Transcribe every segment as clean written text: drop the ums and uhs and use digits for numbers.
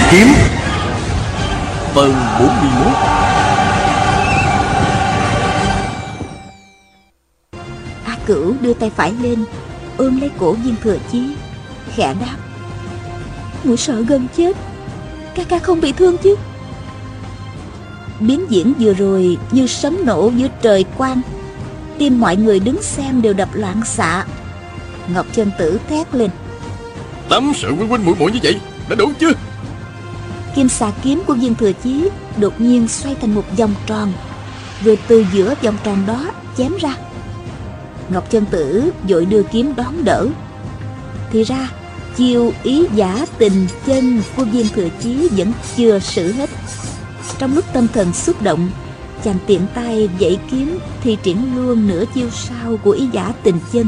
kiếm. Phần 41. A Cửu đưa tay phải lên ôm lấy cổ Viên Thừa Chí, khẽ đáp: muội sợ gần chết, ca ca không bị thương chứ? Biến diễn vừa rồi như sấm nổ giữa trời quang, tim mọi người đứng xem đều đập loạn xạ. Ngọc Chân Tử thét lên: Tắm sự huynh huynh muội muội như vậy đã đủ chưa? Kim xà kiếm của Viên Thừa Chí đột nhiên xoay thành một vòng tròn, rồi từ giữa vòng tròn đó chém ra. Ngọc Chân Tử vội đưa kiếm đón đỡ. Thì ra chiêu ý giả tình chân của Viên Thừa Chí vẫn chưa sử hết. Trong lúc tâm thần xúc động, chàng tiện tay vẫy kiếm thì triển luôn nửa chiêu sau của ý giả tình chân.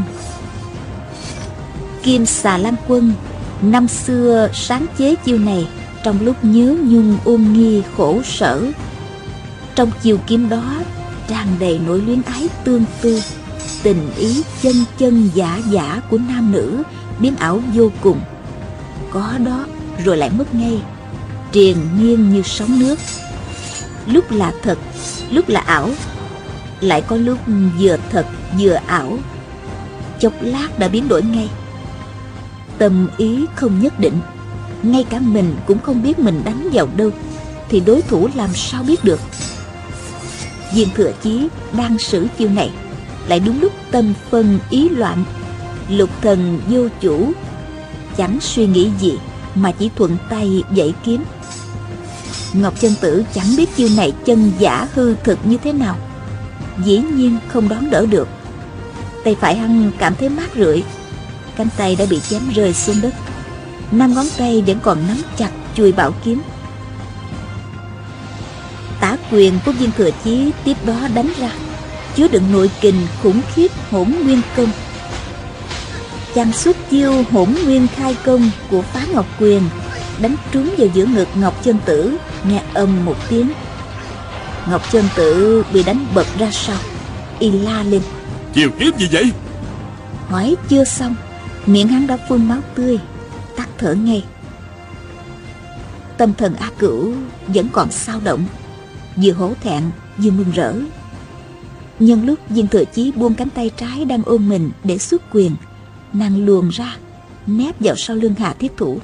Kim Xà Lan Quân năm xưa sáng chế chiêu này trong lúc nhớ nhung ôn nghi khổ sở. Trong chiêu kiếm đó tràn đầy nỗi luyến ái tương tư, tình ý chân chân giả giả của nam nữ biến ảo vô cùng. Có đó rồi lại mất ngay, triền miên như sóng nước. Lúc là thật, lúc là ảo, lại có lúc vừa thật vừa ảo, chốc lát đã biến đổi ngay. Tâm ý không nhất định, ngay cả mình cũng không biết mình đánh vào đâu, thì đối thủ làm sao biết được. Viên Thừa Chí đang sử chiêu này, lại đúng lúc tâm phân ý loạn, lục thần vô chủ, chẳng suy nghĩ gì mà chỉ thuận tay vẫy kiếm. Ngọc Chân Tử chẳng biết chiêu này chân giả hư thực như thế nào, dĩ nhiên không đón đỡ được. Tay phải hắn cảm thấy mát rượi, cánh tay đã bị chém rơi xuống đất, 5 ngón tay vẫn còn nắm chặt chuôi bảo kiếm. Tả quyền của Viên Thừa Chí tiếp đó đánh ra, chứa đựng nội kình khủng khiếp Hỗn Nguyên Công. Chàng xuất chiêu Hỗn Nguyên Khai Công của Phá Ngọc Quyền đánh trúng vào giữa ngực Ngọc Chân Tử, nghe ầm một tiếng. Ngọc Chân Tử bị đánh bật ra sau, y la lên: Chiều kiếm gì vậy? Hỏi chưa xong, miệng hắn đã phun máu tươi, tắt thở ngay. Tâm thần A Cửu vẫn còn xao động, vừa hổ thẹn vừa mừng rỡ. Nhân lúc Viên Thừa Chí buông cánh tay trái đang ôm mình để xuất quyền, nàng luồn ra nép vào sau lưng Hà Thiết Thủ.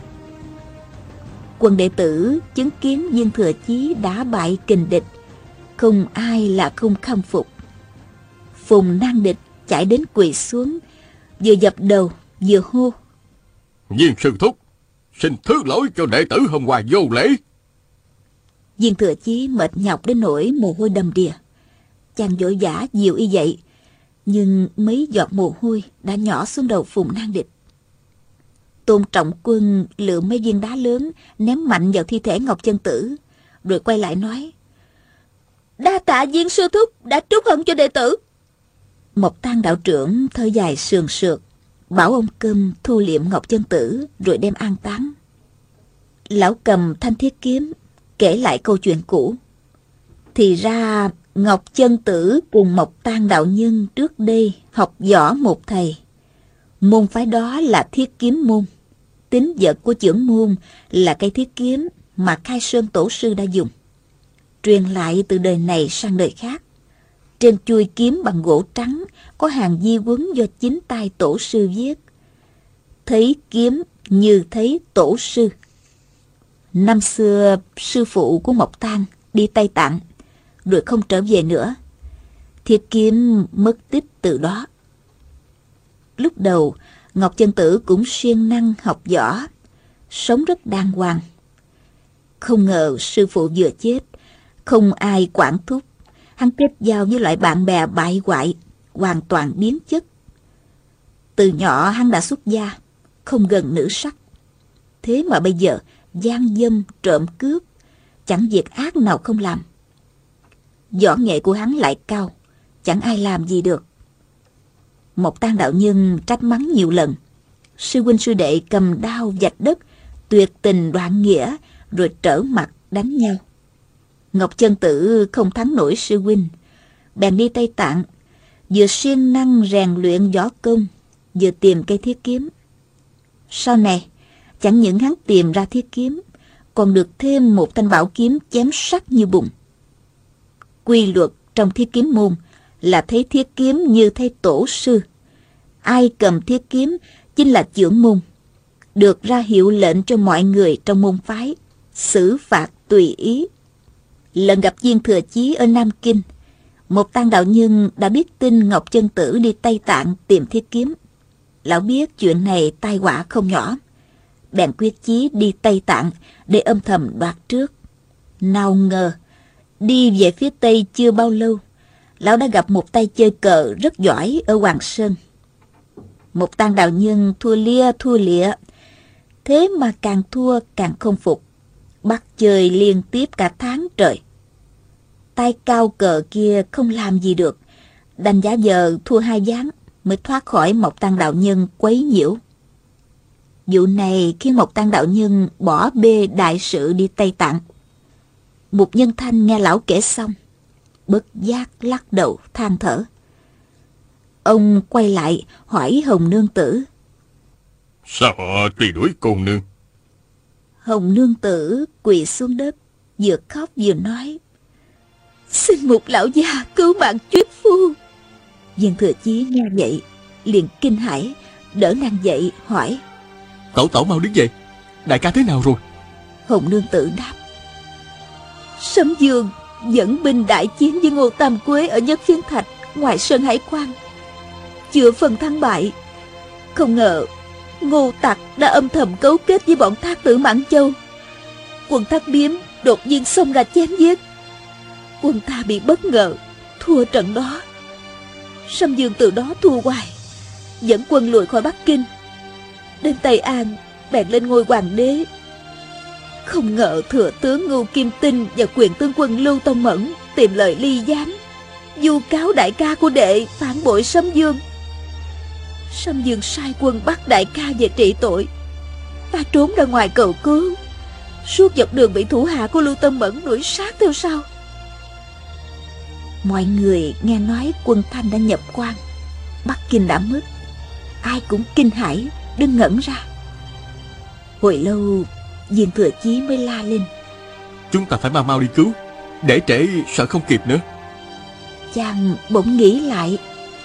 Quần đệ tử chứng kiến Viên Thừa Chí đã bại kình địch, không ai là không khâm phục. Phùng Nan Địch chạy đến quỳ xuống, vừa dập đầu vừa hô: Viên sư thúc, xin thứ lỗi cho đệ tử hôm qua vô lễ. Viên Thừa Chí mệt nhọc đến nỗi mồ hôi đầm đìa. Chàng vội vã dìu y dậy, nhưng mấy giọt mồ hôi đã nhỏ xuống đầu Phùng Nan Địch. Tôn Trọng Quân lượm mấy viên đá lớn ném mạnh vào thi thể Ngọc Chân Tử, rồi quay lại nói: Đa tạ Viên sư thúc đã trút hận cho đệ tử. Mộc Tang đạo trưởng thở dài sườn sượt, bảo ông Câm thu liệm Ngọc Chân Tử rồi đem an táng. Lão cầm thanh thiết kiếm kể lại câu chuyện cũ. Thì ra Ngọc Chân Tử cùng Mộc Tang đạo nhân trước đây học võ một thầy. Môn phái đó là Thiết Kiếm môn. Tín vật của chưởng môn là cây thiết kiếm mà Khai Sơn tổ sư đã dùng, truyền lại từ đời này sang đời khác. Trên chuôi kiếm bằng gỗ trắng có hàng di huấn do chính tay tổ sư viết: Thấy kiếm như thấy tổ sư. Năm xưa sư phụ của Mộc Tang đi Tây Tạng rồi không trở về nữa, thiết kiếm mất tích từ đó. Lúc đầu Ngọc Chân Tử cũng siêng năng học võ, sống rất đàng hoàng. Không ngờ sư phụ vừa chết, không ai quản thúc, hắn kết giao với loại bạn bè bại hoại, hoàn toàn biến chất. Từ nhỏ hắn đã xuất gia, không gần nữ sắc. Thế mà bây giờ gian dâm trộm cướp, chẳng việc ác nào không làm. Võ nghệ của hắn lại cao, chẳng ai làm gì được. Mộc Tang đạo nhân trách mắng nhiều lần. Sư huynh sư đệ cầm đao vạch đất, tuyệt tình đoạn nghĩa, rồi trở mặt đánh nhau. Ngọc Chân Tử không thắng nổi sư huynh, bèn đi Tây Tạng, vừa siêng năng rèn luyện võ công, vừa tìm cây thiết kiếm. Sau này, chẳng những hắn tìm ra thiết kiếm, còn được thêm một thanh bảo kiếm chém sắc như bùn. Quy luật trong thiết kiếm môn là thấy thiết kiếm như thấy tổ sư. Ai cầm thiết kiếm chính là trưởng môn, được ra hiệu lệnh cho mọi người trong môn phái, xử phạt tùy ý. Lần gặp Viên Thừa Chí ở Nam Kinh, một Tăng đạo nhân đã biết tin Ngọc Chân Tử đi Tây Tạng tìm thiết kiếm. Lão biết chuyện này tai họa không nhỏ, bèn quyết chí đi Tây Tạng để âm thầm đoạt trước. Nào ngờ, đi về phía Tây chưa bao lâu, lão đã gặp một tay chơi cờ rất giỏi ở Hoàng Sơn. Một Tăng đạo nhân thua lịa, thế mà càng thua càng không phục, bắt chơi liên tiếp cả tháng trời. Tay cao cờ kia không làm gì được, đành giả vờ thua 2 ván mới thoát khỏi Mộc Tăng đạo nhân quấy nhiễu. Vụ này khiến Mộc Tăng đạo nhân bỏ bê đại sự đi Tây Tạng. Mục Nhân Thanh nghe lão kể xong, bất giác lắc đầu than thở. Ông quay lại hỏi Hồng Nương Tử: Sao họ truy đuổi cô nương? Hồng Nương Tử quỳ xuống đất, vừa khóc vừa nói: Xin Mục lão gia cứu mạng Chuyết phu. Viên Thừa Chí nghe vậy liền kinh hãi, đỡ nàng dậy hỏi: Tẩu mau đứng dậy, đại ca thế nào rồi? Hồng Nương Tử đáp: Sấm Dương dẫn binh đại chiến với Ngô Tam Quế ở Nhất Phiến Thạch ngoài Sơn Hải Quan, chưa phần thắng bại. Không ngờ Ngô Tặc đã âm thầm cấu kết với bọn Thác Tử Mãn Châu. Quân Thác Biếm đột nhiên xông ra chém giết, quân ta bị bất ngờ thua trận đó. Sâm Dương từ đó thua hoài, dẫn quân lùi khỏi Bắc Kinh, đến Tây An bèn lên ngôi hoàng đế. Không ngờ thừa tướng Ngưu Kim Tinh và quyền tướng quân Lưu Tông Mẫn tìm lời ly gián, vu cáo đại ca của đệ phản bội Sâm Dương. Sâm Dương sai quân bắt đại ca về trị tội. Ta trốn ra ngoài cầu cứu, suốt dọc đường bị thủ hạ của Lưu Tông Mẫn đuổi sát theo sau. Mọi người nghe nói quân Thanh đã nhập quan, Bắc Kinh đã mất, ai cũng kinh hãi đứng ngẩn ra. Hồi lâu, Viên Thừa Chí mới la lên: Chúng ta phải mau đi cứu, để trễ sợ không kịp nữa. Chàng bỗng nghĩ lại: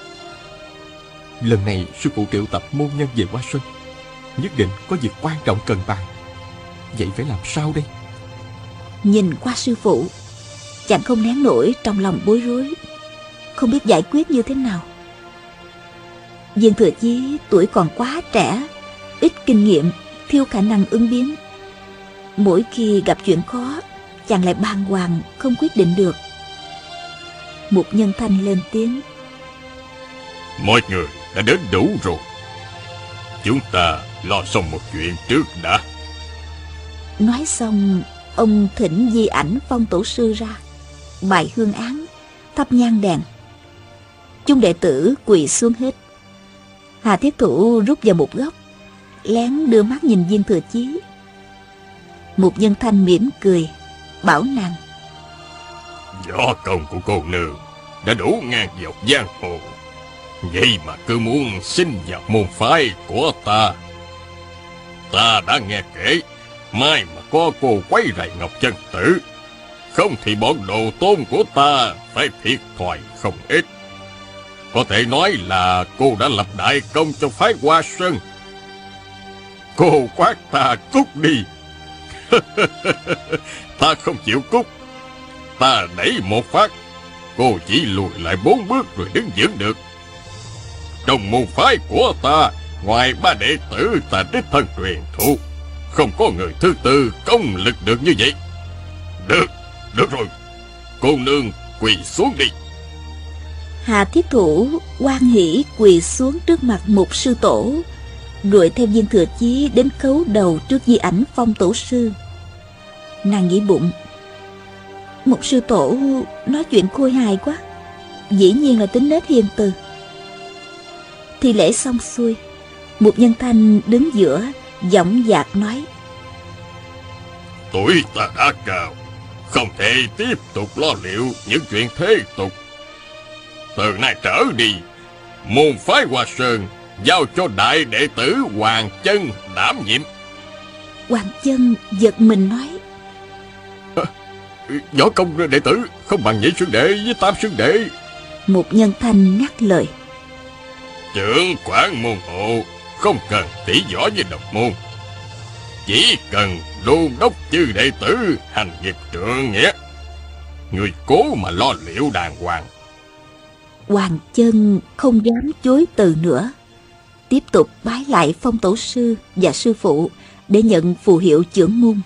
Lần này sư phụ triệu tập môn nhân về Hoa Sơn, nhất định có việc quan trọng cần bàn. Vậy phải làm sao đây? Nhìn qua sư phụ, chàng không nén nổi trong lòng bối rối, không biết giải quyết như thế nào. Viên Thừa Chí tuổi còn quá trẻ, ít kinh nghiệm, thiếu khả năng ứng biến. Mỗi khi gặp chuyện khó, chàng lại bàng hoàng không quyết định được. Mục Nhân Thanh lên tiếng: Mọi người đã đến đủ rồi, chúng ta lo xong một chuyện trước đã. Nói xong, ông thỉnh Di Ảnh Phong tổ sư ra, bài hương án, thắp nhang đèn. Chúng đệ tử quỳ xuống hết. Hà Thiết Thủ rút vào một góc, lén đưa mắt nhìn Viên Thừa Chí. Mục Nhân Thanh mỉm cười, bảo nàng: Võ công của cô nương đã đủ ngang dọc giang hồ, vậy mà cứ muốn xin vào môn phái của ta. Ta đã nghe kể, mai mà có cô quấy rầy Ngọc Chân Tử, không thì bọn đồ tôn của ta phải thiệt thòi không ít. Có thể nói là cô đã lập đại công cho phái Hoa Sơn. Cô quát ta cút đi. Ta không chịu cút. Ta đẩy một phát, cô chỉ lùi lại 4 bước rồi đứng vững được. Trong môn phái của ta, ngoài 3 đệ tử ta đích thân truyền thụ, không có người thứ tư công lực được như vậy. Được rồi, cô nương quỳ xuống đi. Hà Thiết Thủ hoan hỉ quỳ xuống trước mặt Mục sư tổ, đuổi theo Viên Thừa Chí đến khấu đầu trước Di Ảnh Phong tổ sư. Nàng nghĩ bụng: Mục sư tổ nói chuyện khôi hài quá, dĩ nhiên là tính nết hiền từ. Thi lễ xong xuôi, Mục Nhân Thanh đứng giữa, dõng dạc nói: Tuổi ta đã cao, không thể tiếp tục lo liệu những chuyện thế tục. Từ nay trở đi, môn phái Hoa Sơn giao cho đại đệ tử Hoàng Chân đảm nhiệm. Hoàng Chân giật mình nói: Võ công đệ tử không bằng Nhị Sư Đệ với Tam Sư Đệ. Một Nhân Thanh ngắt lời: Trưởng quản môn hộ không cần tỉ võ với độc môn, chỉ cần đôn đốc chư đệ tử hành nghiệp trượng nghĩa. Người cố mà lo liệu đàng hoàng. Hoàng Chân không dám chối từ nữa, tiếp tục bái lại Phong tổ sư và sư phụ để nhận phù hiệu chưởng môn.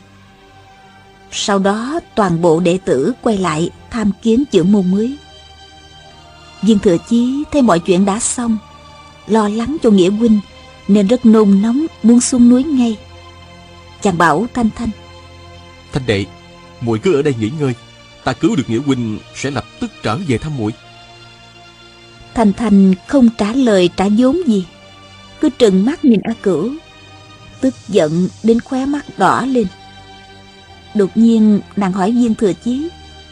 Sau đó toàn bộ đệ tử quay lại tham kiến chưởng môn mới. Viên Thừa Chí thấy mọi chuyện đã xong, lo lắng cho Nghĩa huynh nên rất nôn nóng muốn xuống núi ngay. Chàng bảo Thanh Thanh: Thanh đệ, muội cứ ở đây nghỉ ngơi, ta cứu được Nghĩa huynh sẽ lập tức trở về thăm muội. Thanh Thanh không trả lời trả vốn gì, cứ trừng mắt nhìn A Cửu, tức giận đến khóe mắt đỏ lên. Đột nhiên nàng hỏi Viên Thừa Chí: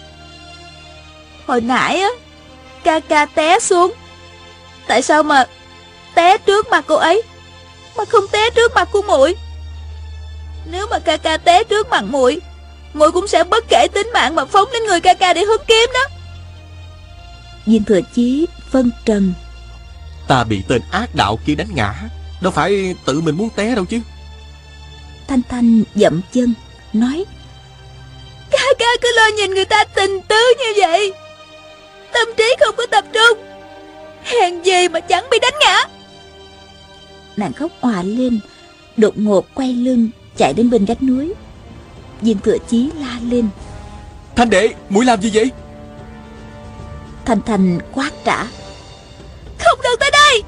Hồi nãy á, ca ca té xuống, tại sao mà té trước mặt cô ấy mà không té trước mặt của muội? Nếu mà ca ca té trước mặt muội, muội cũng sẽ bất kể tính mạng mà phóng đến người ca ca để hứng kiếm đó. Viên Thừa Chí phân trần: Ta bị tên ác đạo kia đánh ngã, đâu phải tự mình muốn té đâu chứ. Thanh Thanh dậm chân nói: Ca ca cứ lo nhìn người ta tình tứ như vậy, tâm trí không có tập trung, hèn gì mà chẳng bị đánh ngã. Nàng khóc òa lên, đột ngột quay lưng chạy đến bên vách núi. Viên Thừa Chí la lên: Thanh đệ, muội làm gì vậy? Thanh Thanh quát trả: Không được tới đây.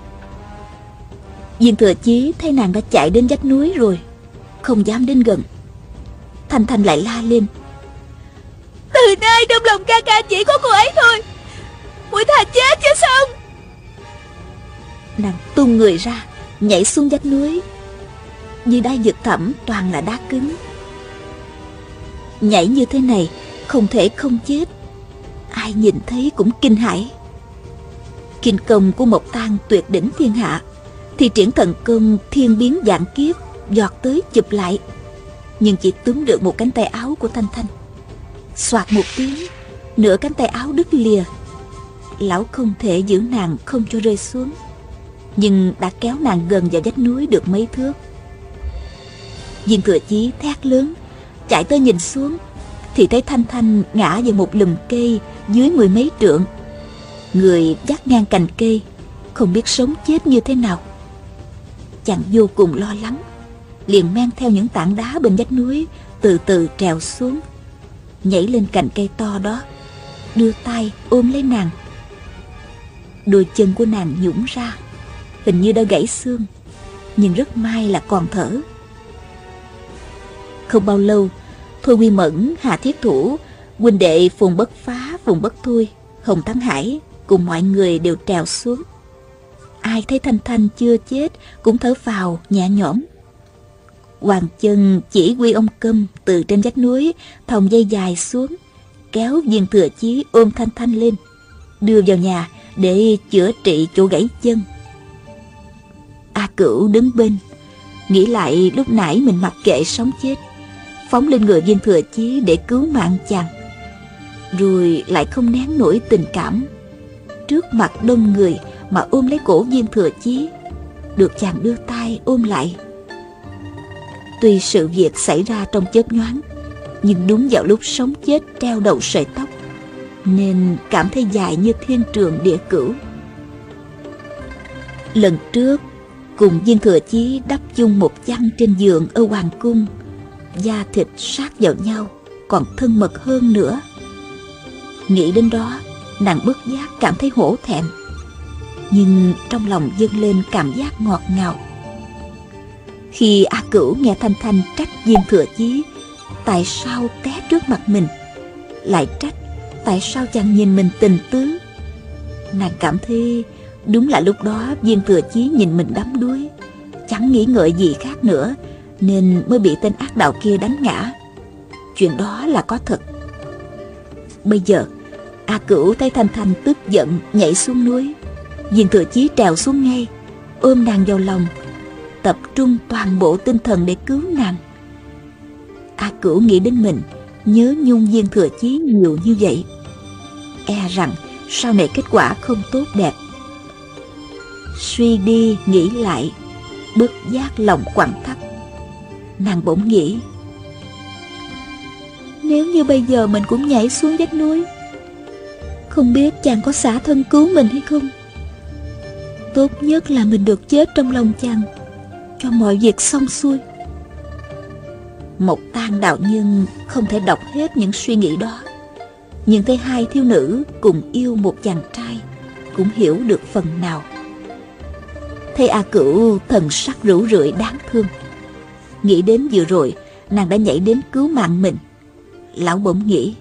Viên Thừa Chí thấy nàng đã chạy đến vách núi rồi, không dám đến gần. Thanh Thanh lại la lên: Từ nay trong lòng ca ca chỉ có cô ấy thôi, muội thà chết chứ xong. Nàng tung người ra, nhảy xuống vách núi. Dưới đá vực thẳm toàn là đá cứng. Nhảy như thế này không thể không chết, ai nhìn thấy cũng kinh hãi. Kinh công của Mộc Tang tuyệt đỉnh thiên hạ, thì triển thần công thiên biến vạn kiếp giọt tới chụp lại, nhưng chỉ túm được một cánh tay áo của Thanh Thanh. Soạt một tiếng, nửa cánh tay áo đứt lìa. Lão không thể giữ nàng không cho rơi xuống, nhưng đã kéo nàng gần vào vách núi được mấy thước. Viên Thừa Chí thét lớn, chạy tới nhìn xuống, thì thấy Thanh Thanh ngã vào một lùm cây dưới 10 mấy trượng. Người vắt ngang cành cây, không biết sống chết như thế nào. Chàng vô cùng lo lắng, liền men theo những tảng đá bên vách núi, từ từ trèo xuống, nhảy lên cành cây to đó, đưa tay ôm lấy nàng. Đôi chân của nàng nhũn ra, hình như đã gãy xương, nhưng rất may là còn thở. Không bao lâu, Thôi Quy Mẫn, Hà Thiết Thủ, huynh đệ Phùng Bất Phá, Phùng Bất Thôi, Hồng Thắng Hải cùng mọi người đều trèo xuống. Ai thấy Thanh Thanh chưa chết cũng thở phào nhẹ nhõm. Hoàng Chân chỉ huy ông Câm từ trên vách núi thòng dây dài xuống, kéo Viên Thừa Chí ôm Thanh Thanh lên, đưa vào nhà để chữa trị chỗ gãy chân. A Cửu đứng bên, nghĩ lại lúc nãy mình mặc kệ sống chết, phóng lên người Viên Thừa Chí để cứu mạng chàng, rồi lại không nén nổi tình cảm, trước mặt đông người mà ôm lấy cổ Viên Thừa Chí, được chàng đưa tay ôm lại. Tuy sự việc xảy ra trong chớp nhoáng, nhưng đúng vào lúc sống chết treo đầu sợi tóc, nên cảm thấy dài như thiên trường địa cửu. Lần trước cùng Viên Thừa Chí đắp chung một chăn trên giường ở hoàng cung, da thịt sát vào nhau, còn thân mật hơn nữa. Nghĩ đến đó, nàng bất giác cảm thấy hổ thẹn, nhưng trong lòng dâng lên cảm giác ngọt ngào. Khi A Cửu nghe Thanh Thanh trách Viên Thừa Chí tại sao té trước mặt mình, lại trách tại sao chàng nhìn mình tình tứ, nàng cảm thấy đúng là lúc đó Viên Thừa Chí nhìn mình đắm đuối, chẳng nghĩ ngợi gì khác nữa, nên mới bị tên ác đạo kia đánh ngã. Chuyện đó là có thật. Bây giờ A Cửu thấy Thanh Thanh tức giận nhảy xuống núi, Viên Thừa Chí trèo xuống ngay, ôm nàng vào lòng, tập trung toàn bộ tinh thần để cứu nàng. A Cửu nghĩ đến mình nhớ nhung Viên Thừa Chí nhiều như vậy, e rằng sau này kết quả không tốt đẹp. Suy đi nghĩ lại, bất giác lòng quặn thắt. Nàng bỗng nghĩ, nếu như bây giờ mình cũng nhảy xuống vách núi, không biết chàng có xả thân cứu mình hay không. Tốt nhất là mình được chết trong lòng chàng, cho mọi việc xong xuôi. Mộc Tang đạo nhân không thể đọc hết những suy nghĩ đó, nhưng thấy hai thiếu nữ cùng yêu một chàng trai, cũng hiểu được phần nào. Thấy A Cửu thần sắc rũ rượi đáng thương, nghĩ đến vừa rồi nàng đã nhảy đến cứu mạng mình, lão bỗng nghĩ,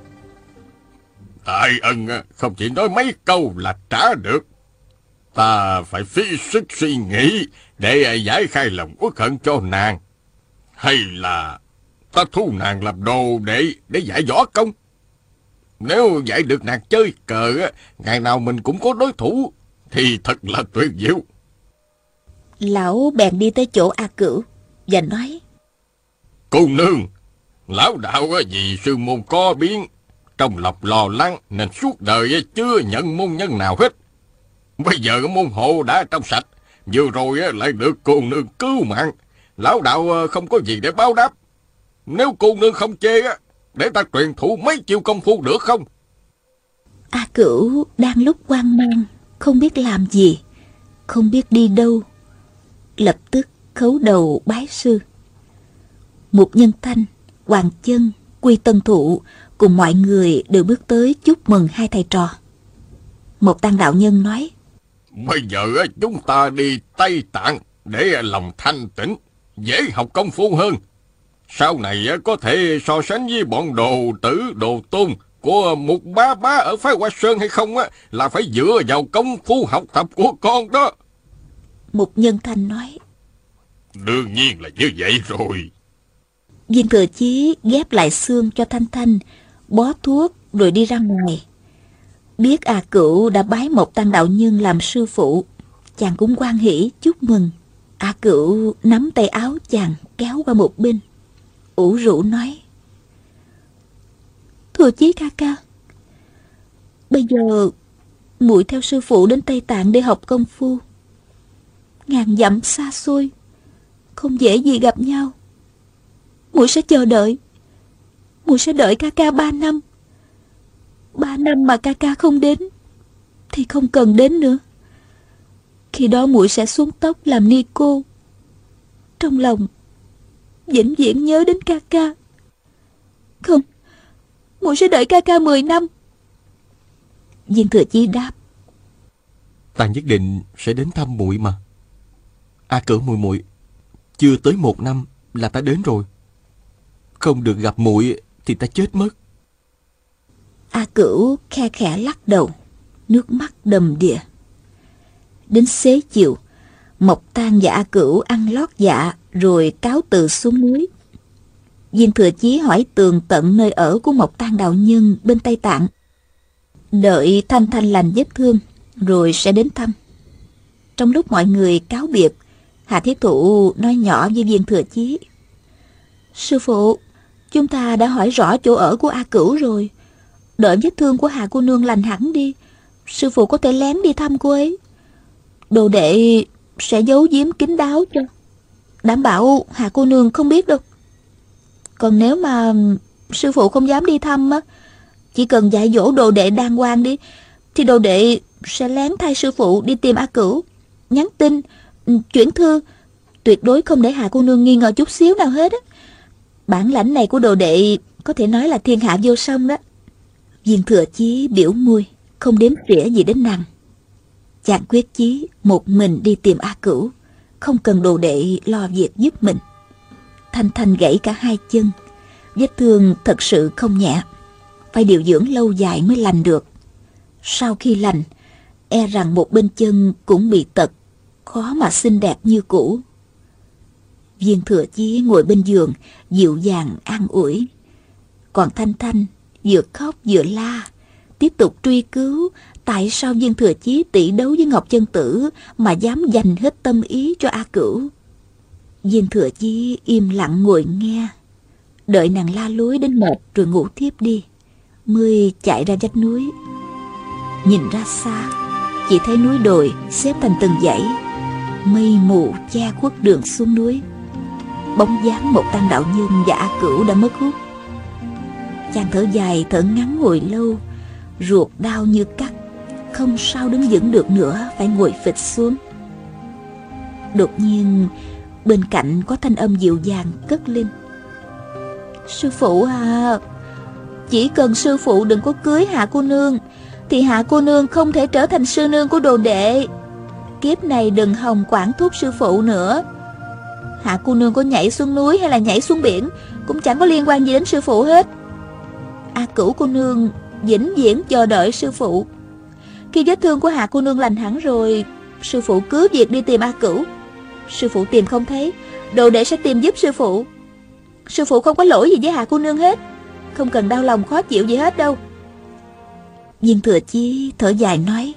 đại ân không chỉ nói mấy câu là trả được. Ta phải phí sức suy nghĩ để giải khai lòng uất hận cho nàng. Hay là ta thu nàng làm đồ để dạy võ công. Nếu dạy được nàng chơi cờ, ngày nào mình cũng có đối thủ, thì thật là tuyệt diệu. Lão bèn đi tới chỗ A Cửu và nói, Cô nương, lão đạo vì sư môn có biến, trong lòng lo lắng nên suốt đời chưa nhận môn nhân nào hết. Bây giờ môn hộ đã trong sạch, vừa rồi lại được cô nương cứu mạng. Lão đạo không có gì để báo đáp. Nếu cô nương không chê, để ta truyền thụ mấy chiêu công phu được không? A Cửu đang lúc hoang mang, không biết làm gì, không biết đi đâu, lập tức khấu đầu bái sư. Mục Nhân Thanh, Hoàng Chân, Quy Tân Thụ cùng mọi người đều bước tới chúc mừng hai thầy trò. Mộc Tang đạo nhân nói, Bây giờ chúng ta đi Tây Tạng để lòng thanh tĩnh, dễ học công phu hơn. Sau này có thể so sánh với bọn đồ tử, đồ tôn của Mục Bá Bá ở phái Hoa Sơn hay không là phải dựa vào công phu học tập của con đó. Mục Nhân Thanh nói, Đương nhiên là như vậy rồi. Viên Thừa Chí ghép lại xương cho Thanh Thanh, bó thuốc rồi đi ra ngoài. Biết A Cửu đã bái Mộc Tang đạo nhân làm sư phụ, chàng cũng hoan hỉ chúc mừng. A Cửu nắm tay áo chàng kéo qua một bên, ủ rũ nói, Thừa Chí ca ca, bây giờ muội theo sư phụ đến Tây Tạng để học công phu. Ngàn dặm xa xôi, không dễ gì gặp nhau. Muội sẽ chờ đợi. Muội sẽ đợi ca ca 3 năm. 3 năm mà ca ca không đến thì không cần đến nữa. Khi đó muội sẽ xuống tóc làm ni cô, trong lòng vĩnh viễn nhớ đến ca ca. Không, muội sẽ đợi ca ca 10 năm. Viên Thừa Chí đáp, Ta nhất định sẽ đến thăm muội mà. A Cửu muội muội, chưa tới 1 năm là ta đến rồi. Không được gặp muội thì ta chết mất. A Cửu khe khẽ lắc đầu, nước mắt đầm đìa. Đến xế chiều, Mộc Tang và A Cửu ăn lót dạ rồi cáo từ xuống núi. Viên Thừa Chí hỏi tường tận nơi ở của Mộc Tang đạo nhân bên Tây Tạng, đợi Thanh Thanh lành vết thương rồi sẽ đến thăm. Trong lúc mọi người cáo biệt, Hà Thiết Thụ nói nhỏ với Viên Thừa Chí, Sư phụ, chúng ta đã hỏi rõ chỗ ở của A Cửu rồi. Đợi vết thương của Hà cô nương lành hẳn đi, sư phụ có thể lén đi thăm cô ấy. Đồ đệ sẽ giấu giếm kín đáo cho, đảm bảo Hà cô nương không biết đâu. Còn nếu mà sư phụ không dám đi thăm á, chỉ cần dạy dỗ đồ đệ đàng hoàng đi, thì đồ đệ sẽ lén thay sư phụ đi tìm A Cửu, nhắn tin, chuyển thư, tuyệt đối không để Hà cô nương nghi ngờ chút xíu nào hết á. Bản lãnh này của đồ đệ có thể nói là thiên hạ vô song đó. Viên Thừa Chí biểu môi, không đếm xỉa gì đến nàng. Chàng quyết chí một mình đi tìm A Cửu, không cần đồ đệ lo việc giúp mình. Thanh Thanh gãy cả 2 chân, vết thương thật sự không nhẹ, phải điều dưỡng lâu dài mới lành được. Sau khi lành, e rằng một bên chân cũng bị tật, khó mà xinh đẹp như cũ. Viên Thừa Chí ngồi bên giường, dịu dàng an ủi. Còn Thanh Thanh vừa khóc vừa la, tiếp tục truy cứu tại sao Viên Thừa Chí tỷ đấu với Ngọc Chân Tử mà dám dành hết tâm ý cho A Cửu. Viên Thừa Chí im lặng ngồi nghe, Đợi nàng la lối đến mệt rồi ngủ thiếp đi, mới chạy ra vách núi. Nhìn ra xa, chỉ thấy núi đồi xếp thành từng dãy, mây mù che khuất đường xuống núi. Bóng dáng một Tăng đạo nhân và A Cửu đã mất hút. Chàng thở dài thở ngắn hồi lâu, ruột đau như cắt, không sao đứng vững được nữa, phải ngồi phịch xuống. Đột nhiên bên cạnh có thanh âm dịu dàng cất lên: "Sư phụ à, chỉ cần sư phụ đừng có cưới Hạ cô nương thì Hạ cô nương không thể trở thành sư nương của đồ đệ. Kiếp này đừng hòng quản thúc sư phụ nữa. Hạ cô nương có nhảy xuống núi hay là nhảy xuống biển cũng chẳng có liên quan gì đến sư phụ hết. A Cửu cô nương vĩnh viễn chờ đợi sư phụ. Khi vết thương của Hạ cô nương lành hẳn rồi, sư phụ cứ việc đi tìm A Cửu. Sư phụ tìm không thấy, đồ đệ sẽ tìm giúp sư phụ. Sư phụ không có lỗi gì với Hạ cô nương hết, không cần đau lòng khó chịu gì hết đâu." Viên Thừa Chí thở dài nói: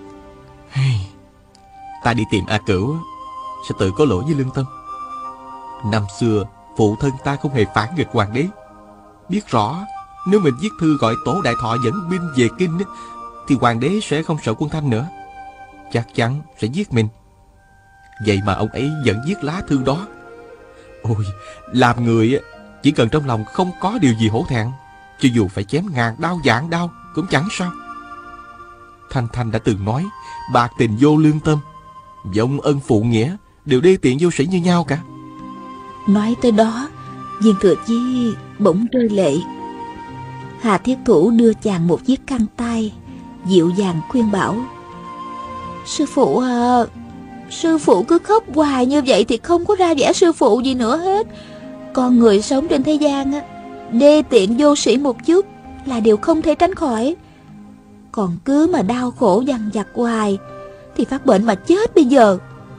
Ta đi tìm A Cửu sẽ tự có lỗi với lương tâm. Năm xưa phụ thân ta không hề phản nghịch hoàng đế. Biết rõ nếu mình viết thư gọi Tổ Đại Thọ dẫn binh về kinh thì hoàng đế sẽ không sợ quân Thanh nữa, chắc chắn sẽ giết mình. Vậy mà ông ấy vẫn viết lá thư đó. Ôi, làm người chỉ cần trong lòng không có điều gì hổ thẹn, cho dù phải chém ngàn đao vạn đao cũng chẳng sao. Thanh Thanh đã từng nói bạc tình vô lương tâm, vong ân phụ nghĩa đều đê tiện vô sĩ như nhau cả. Nói tới đó, Viên Thừa Chí bỗng rơi lệ. Hà Thiết Thủ đưa chàng một chiếc khăn tay, dịu dàng khuyên bảo: "Sư phụ à, sư phụ cứ khóc hoài như vậy thì không có ra vẻ sư phụ gì nữa hết. Con người sống trên thế gian đê tiện vô sĩ một chút là điều không thể tránh khỏi. Còn cứ mà đau khổ dằn vặt hoài thì phát bệnh mà chết bây giờ."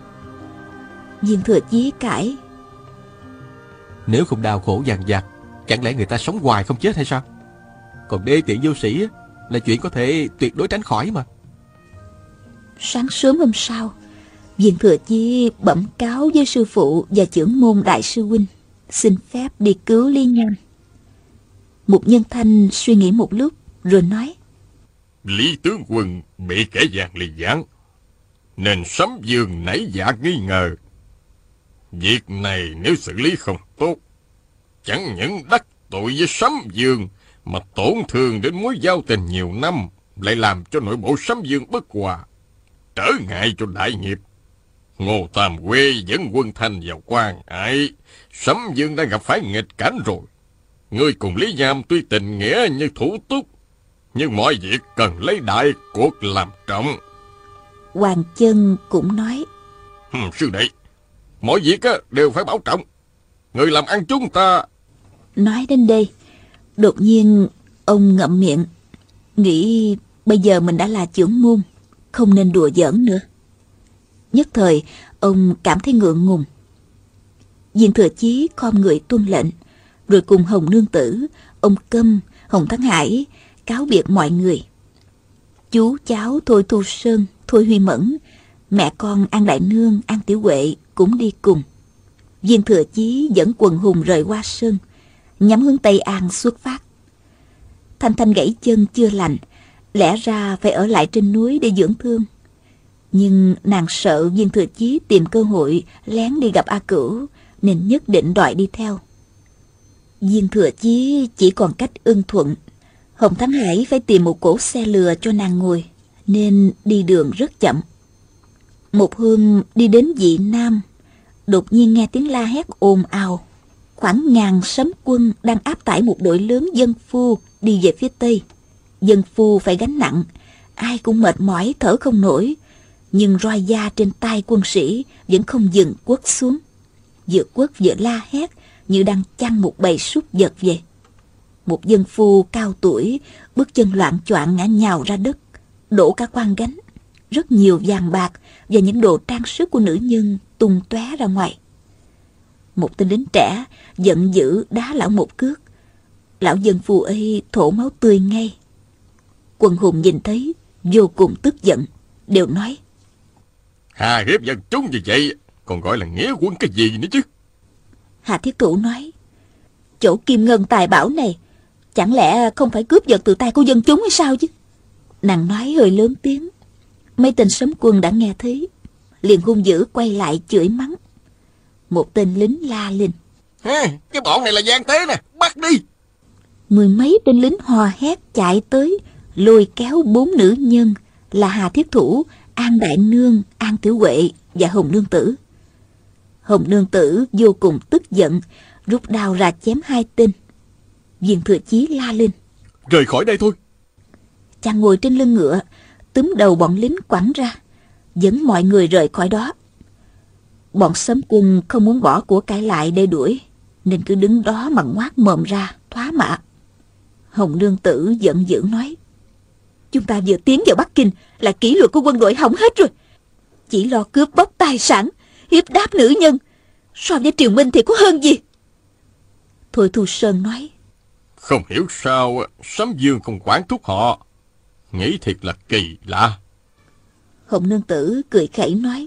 Viên Thừa Chí cãi: Nếu không đau khổ dằn vặt, chẳng lẽ người ta sống hoài không chết hay sao? Còn đê tiện vô sĩ là chuyện có thể tuyệt đối tránh khỏi mà. Sáng sớm hôm sau, Viên Thừa Chí bẩm cáo với sư phụ và chưởng môn đại sư huynh, xin phép đi cứu Lý Nham. Mục Nhân Thanh suy nghĩ một lúc rồi nói: Lý tướng quân bị kẻ gian lì gián, nên Sấm Dương nảy dạ nghi ngờ. Việc này nếu xử lý không tốt, chẳng những đắc tội với Sấm Dương mà tổn thương đến mối giao tình nhiều năm, lại làm cho nội bộ Sấm Dương bất hòa, trở ngại cho đại nghiệp. Ngô Tam Quê dẫn quân Thanh vào quan Ải, Sấm Dương đã gặp phải nghịch cảnh rồi. Ngươi cùng Lý Nham tuy tình nghĩa như thủ túc, nhưng mọi việc cần lấy đại cuộc làm trọng. Hoàng Chân cũng nói: Sư đệ, mọi việc đều phải bảo trọng. Người làm ăn chúng ta. Nói đến đây, đột nhiên ông ngậm miệng, nghĩ bây giờ mình đã là chưởng môn, không nên đùa giỡn nữa. Nhất thời ông cảm thấy ngượng ngùng. Viên Thừa Chí khom người tuân lệnh, rồi cùng Hồng Nương Tử, ông Câm, Hồng Thắng Hải cáo biệt mọi người. Chú cháu Thôi Thu Sơn, Thôi Huy Mẫn, mẹ con An Đại Nương, An Tiểu Huệ cũng đi cùng. Viên Thừa Chí dẫn quần hùng rời Hoa Sơn, nhắm hướng Tây An xuất phát. Thanh Thanh gãy chân chưa lành, lẽ ra phải ở lại trên núi để dưỡng thương. Nhưng nàng sợ Viên Thừa Chí tìm cơ hội lén đi gặp A Cửu, nên nhất định đòi đi theo. Viên Thừa Chí chỉ còn cách ưng thuận. Hồng Thắng Hải phải tìm một cỗ xe lừa cho nàng ngồi, nên đi đường rất chậm. Một hôm đi đến Dị Nam, đột nhiên nghe tiếng la hét ồn ào. Khoảng ngàn Sấm quân đang áp tải một đội lớn dân phu đi về phía Tây. Dân phu phải gánh nặng, ai cũng mệt mỏi thở không nổi, nhưng roi da trên tay quân sĩ vẫn không dừng quất xuống. Vừa quất vừa la hét như đang chăn một bầy súc vật về. Một dân phu cao tuổi bước chân loạng choạng ngã nhào ra đất, đổ cả khoang gánh. Rất nhiều vàng bạc và những đồ trang sức của nữ nhân tung tóe ra ngoài. Một tên lính trẻ giận dữ đá lão một cước. Lão dân phu ấy thổ máu tươi ngay. Quần hùng nhìn thấy vô cùng tức giận, đều nói: Hà hiếp dân chúng như vậy còn gọi là nghĩa quân cái gì nữa chứ? Hà Thiết Thủ nói: chỗ kim ngân tài bảo này, chẳng lẽ không phải cướp giật từ tay của dân chúng hay sao chứ? Nàng nói hơi lớn tiếng. Mấy tên sấm quân đã nghe thấy, liền hung dữ quay lại chửi mắng. Một tên lính la lên: Cái bọn này là gian tế nè, bắt đi! Mười mấy tên lính hò hét chạy tới, lôi kéo 4 nữ nhân là Hà Thiết Thủ, An Đại Nương, An Tiểu Huệ và Hồng Nương Tử. Hồng Nương Tử vô cùng tức giận, rút đao ra chém 2 tên. Viên Thừa Chí la lên: Rời khỏi đây thôi! Chàng ngồi trên lưng ngựa, túm đầu bọn lính quẳng ra, dẫn mọi người rời khỏi đó. Bọn Sấm Quân không muốn bỏ của cải lại để đuổi, nên cứ đứng đó mà ngoác mồm ra thoá mạ. Hồng Nương Tử giận dữ nói: Chúng ta vừa tiến vào Bắc Kinh là kỷ luật của quân đội hỏng hết rồi. Chỉ lo cướp bóc tài sản, hiếp đáp nữ nhân, so với triều Minh thì có hơn gì. Thôi Thu Sơn nói: Không hiểu sao Sấm Dương không quản thúc họ, nghĩ thiệt là kỳ lạ. Hồng Nương Tử cười khẩy nói: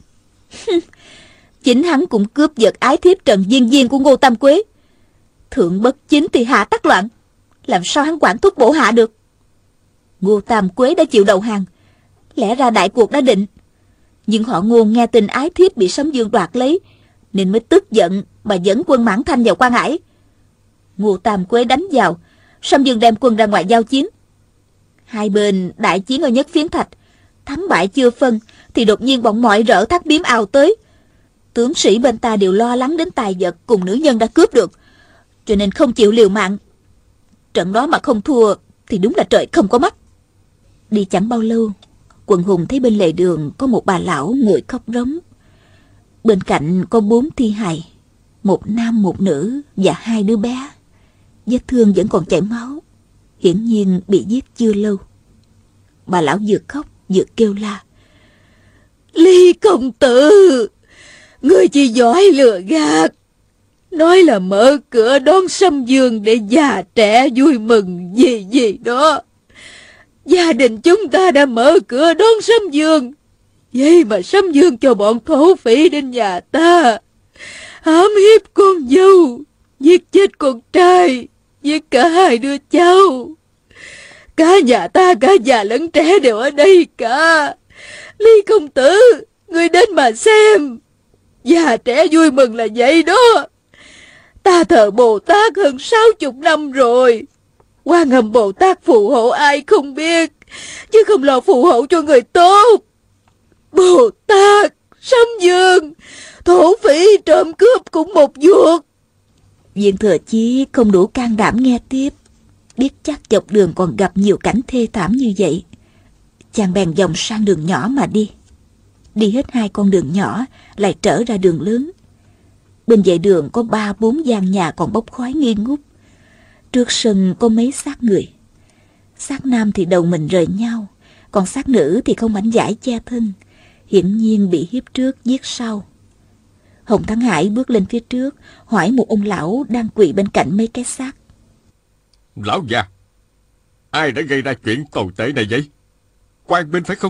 Chính hắn cũng cướp giật ái thiếp Trần Diên Diên của Ngô Tam Quế. Thượng bất chính thì hạ tắc loạn, làm sao hắn quản thúc bộ hạ được? Ngô Tam Quế đã chịu đầu hàng, lẽ ra đại cuộc đã định. Nhưng họ Ngô nghe tin ái thiếp bị Sấm Dương đoạt lấy, nên mới tức giận mà dẫn quân Mãn Thanh vào Quan Ải. Ngô Tam Quế đánh vào, Sấm Dương đem quân ra ngoài giao chiến. Hai bên đại chiến ở Nhất Phiến Thạch, thắng bại chưa phân thì đột nhiên bọn mọi rỡ thác biếm ào tới. Tướng sĩ bên ta đều lo lắng đến tài vật cùng nữ nhân đã cướp được, cho nên không chịu liều mạng. Trận đó mà không thua thì đúng là trời không có mắt. Đi chẳng bao lâu, quần hùng thấy bên lề đường có một bà lão ngồi khóc rống. Bên cạnh có 4 thi hài, một nam một nữ và 2 đứa bé. Vết thương vẫn còn chảy máu, hiển nhiên bị giết chưa lâu. Bà lão vừa khóc vừa kêu la: Ly công tử, người chỉ giỏi lừa gạt, nói là mở cửa đón Sấm Dương để già trẻ vui mừng gì gì đó. Gia đình chúng ta đã mở cửa đón Sấm Dương, vậy mà Sấm Dương cho bọn thổ phỉ đến nhà ta, hãm hiếp con dâu, giết chết con trai, giết cả 2 đứa cháu. Cả nhà ta, cả già lẫn trẻ đều ở đây cả. Ly công tử, người đến mà xem. Già trẻ vui mừng là vậy đó. Ta thờ Bồ Tát hơn 60 năm rồi. Quan Âm Bồ Tát phù hộ ai không biết, chứ không lo phù hộ cho người tốt. Bồ Tát, Sấm Dương, thổ phỉ trộm cướp cũng một vuốt. Viên Thừa Chí không đủ can đảm nghe tiếp, biết chắc dọc đường còn gặp nhiều cảnh thê thảm như vậy. Chàng bèn vòng sang đường nhỏ mà đi. Đi hết 2 con đường nhỏ, lại trở ra đường lớn. Bên vệ đường có 3-4 gian nhà còn bốc khói nghi ngút. Trước sân có mấy xác người. Xác nam thì đầu mình rời nhau, còn xác nữ thì không mảnh vải che thân, hiển nhiên bị hiếp trước giết sau. Hồng Thắng Hải bước lên phía trước, hỏi một ông lão đang quỳ bên cạnh mấy cái xác: Lão già, ai đã gây ra chuyện tồi tệ này vậy? Quan binh phải không?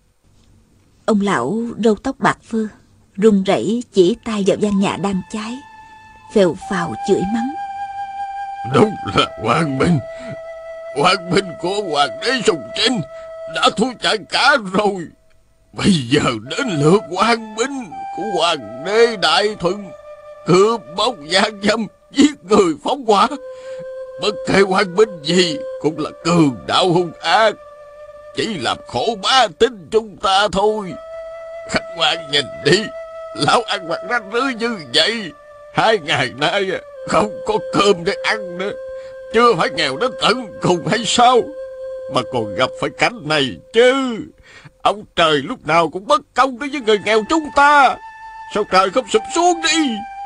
Ông lão râu tóc bạc phơ, run rẩy chỉ tay vào gian nhà đang cháy, phèo phào chửi mắng: Đúng là quan binh. Quan binh của hoàng đế Sùng Trinh đã thua chạy cả rồi. Bây giờ đến lượt quan binh của hoàng đế Đại Thuận cướp bóc gian dâm, giết người phóng hỏa. Bất kể quan binh gì cũng là cường đạo hung ác, chỉ làm khổ bá tính chúng ta thôi. Khách quan nhìn đi, lão ăn mặc rách rưới như vậy, 2 ngày nay không có cơm để ăn nữa, chưa phải nghèo đến tận cùng hay sao, mà còn gặp phải cảnh này chứ. Ông trời lúc nào cũng bất công đối với người nghèo chúng ta, sao trời không sụp xuống đi?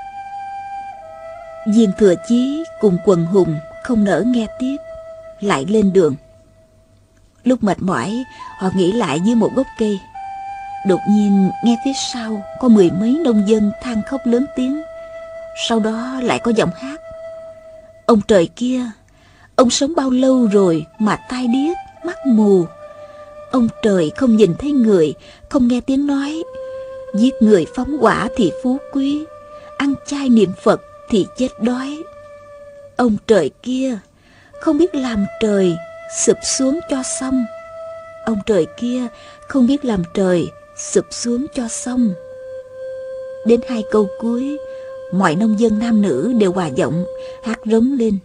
Viên Thừa Chí cùng quần hùng không nỡ nghe tiếp, lại lên đường. Lúc mệt mỏi, họ nghỉ lại dưới một gốc cây. Đột nhiên nghe phía sau có 10 mấy nông dân than khóc lớn tiếng. Sau đó lại có giọng hát: Ông trời kia, ông sống bao lâu rồi mà tai điếc, mắt mù. Ông trời không nhìn thấy người, không nghe tiếng nói. Giết người phóng hỏa thì phú quý, ăn chay niệm Phật thì chết đói. Ông trời kia, không biết làm trời sụp xuống cho xong. Ông trời kia, không biết làm trời sụp xuống cho xong. Đến 2 câu cuối, mọi nông dân nam nữ đều hòa giọng hát rống lên.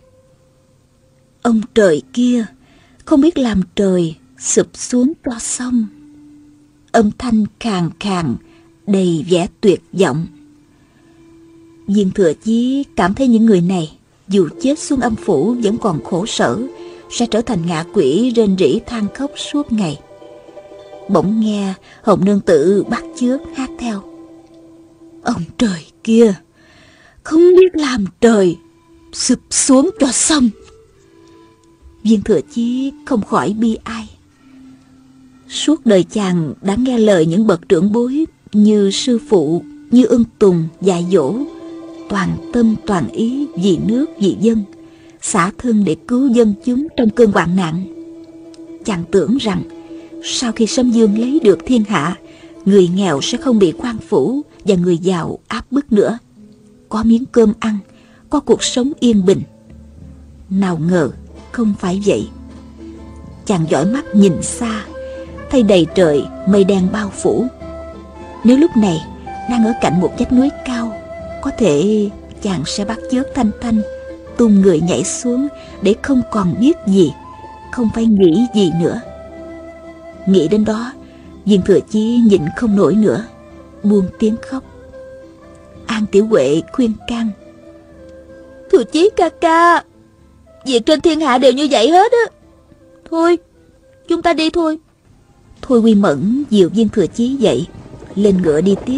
Ông trời kia, không biết làm trời sụp xuống cho xong. Âm thanh khàn khàn, đầy vẻ tuyệt vọng. Viên Thừa Chí cảm thấy những người này dù chết xuống âm phủ vẫn còn khổ sở, sẽ trở thành ngạ quỷ rên rỉ than khóc suốt ngày. Bỗng nghe Hồng Nương Tử bắt chước hát theo. Ông trời kia, không biết làm trời sụp xuống cho xong. Viên Thừa Chí không khỏi bi ai. Suốt đời chàng đã nghe lời những bậc trưởng bối như sư phụ, như Ưng Tùng, dạy dỗ, toàn tâm toàn ý vì nước vì dân, xả thân để cứu dân chúng trong cơn hoạn nạn. Chàng tưởng rằng sau khi Sấm Dương lấy được thiên hạ, người nghèo sẽ không bị quan phủ và người giàu áp bức nữa, có miếng cơm ăn, có cuộc sống yên bình. Nào ngờ không phải vậy. Chàng dõi mắt nhìn xa, thấy đầy trời mây đen bao phủ. Nếu lúc này đang ở cạnh một vách núi cao, có thể chàng sẽ bắt chước Thanh Thanh, tung người nhảy xuống để không còn biết gì, không phải nghĩ gì nữa. Nghĩ đến đó, Viên Thừa Chí nhịn không nổi nữa, buông tiếng khóc. An Tiểu Huệ khuyên can. Thừa Chí ca ca, việc trên thiên hạ đều như vậy hết á. Thôi, chúng ta đi thôi. Thôi Quy Mẫn dìu Viên Thừa Chí dậy, lên ngựa đi tiếp.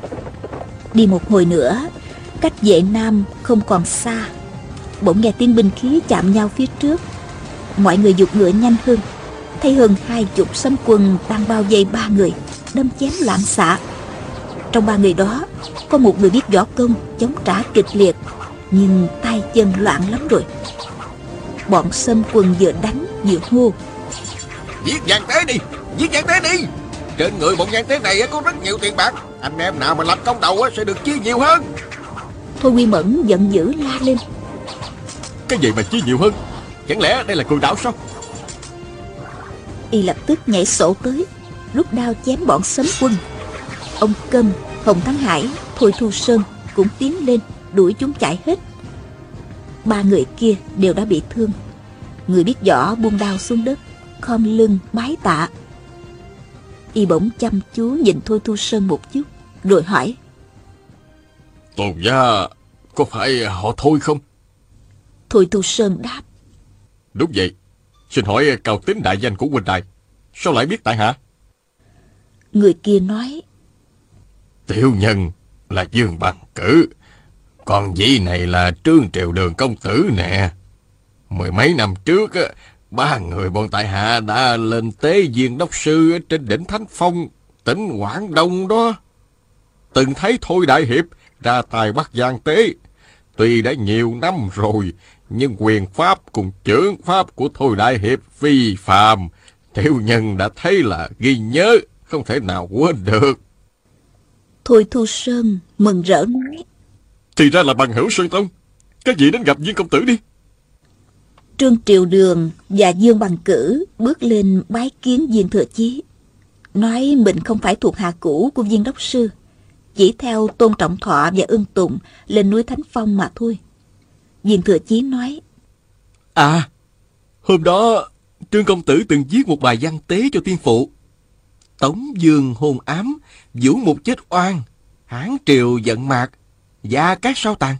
Đi một hồi nữa, cách Vệ Nam không còn xa, bỗng nghe tiếng binh khí chạm nhau phía trước. Mọi người giục ngựa nhanh hơn, thấy hơn 20 Sấm quân đang bao vây 3 người, đâm chém loạn xạ. Trong 3 người đó có một người biết võ công, chống trả kịch liệt, nhưng tay chân loạn lắm rồi. Bọn Sấm quân vừa đánh vừa hô. Giết Giang Tế đi, giết Giang Tế đi. Trên người bọn Giang Tế này có rất nhiều tiền bạc, anh em nào mà lập công đầu sẽ được chia nhiều hơn. Thôi Quy Mẫn giận dữ la lên. Cái gì mà chia nhiều hơn? Chẳng lẽ đây là cường đạo sao? Y lập tức nhảy sổ tới, rút đao chém bọn Sấm quân. Ông Câm, Hồng Thắng Hải, Thôi Thu Sơn cũng tiến lên đuổi chúng chạy hết. 3 người kia đều đã bị thương. Người biết võ buông đao xuống đất, khom lưng bái tạ. Y bỗng chăm chú nhìn Thôi Thu Sơn một chút, rồi hỏi. Tôn gia có phải họ Thôi không? Thôi Thu Sơn đáp. Đúng vậy. Xin hỏi cao tính đại danh của huynh đài, sao lại biết tại hạ? Người kia nói. Tiểu nhân là Dương Bằng Cử, còn vị này là Trương Triều Đường công tử nè. 10 mấy năm trước 3 người bọn tại hạ đã lên tế viên đốc sư trên đỉnh Thánh Phong, tỉnh Quảng Đông đó. Từng thấy Thôi đại hiệp ra tài bắt gian tế. Tuy đã nhiều năm rồi, nhưng quyền pháp cùng chưởng pháp của Thôi đại hiệp phi phàm. Tiểu nhân đã thấy là ghi nhớ, không thể nào quên được. Thôi Thu Sơn mừng rỡ nói. Thì ra là bằng hữu Sơn Tông. Các vị đến gặp viên công tử đi. Trương Triều Đường và Dương Bằng Cử bước lên bái kiến Viên Thừa Chí, nói mình không phải thuộc hạ cũ của Viên đốc sư, chỉ theo Tôn Trọng Thọ và Ưng Tùng lên núi Thánh Phong mà thôi. Viên Thừa Chí nói. À, hôm đó Trương công tử từng viết một bài văn tế cho tiên phụ. Tống Dương hôn ám, Vũ Mục chết oan, Hán Triều giận mạc, Gia Cát sao tàn.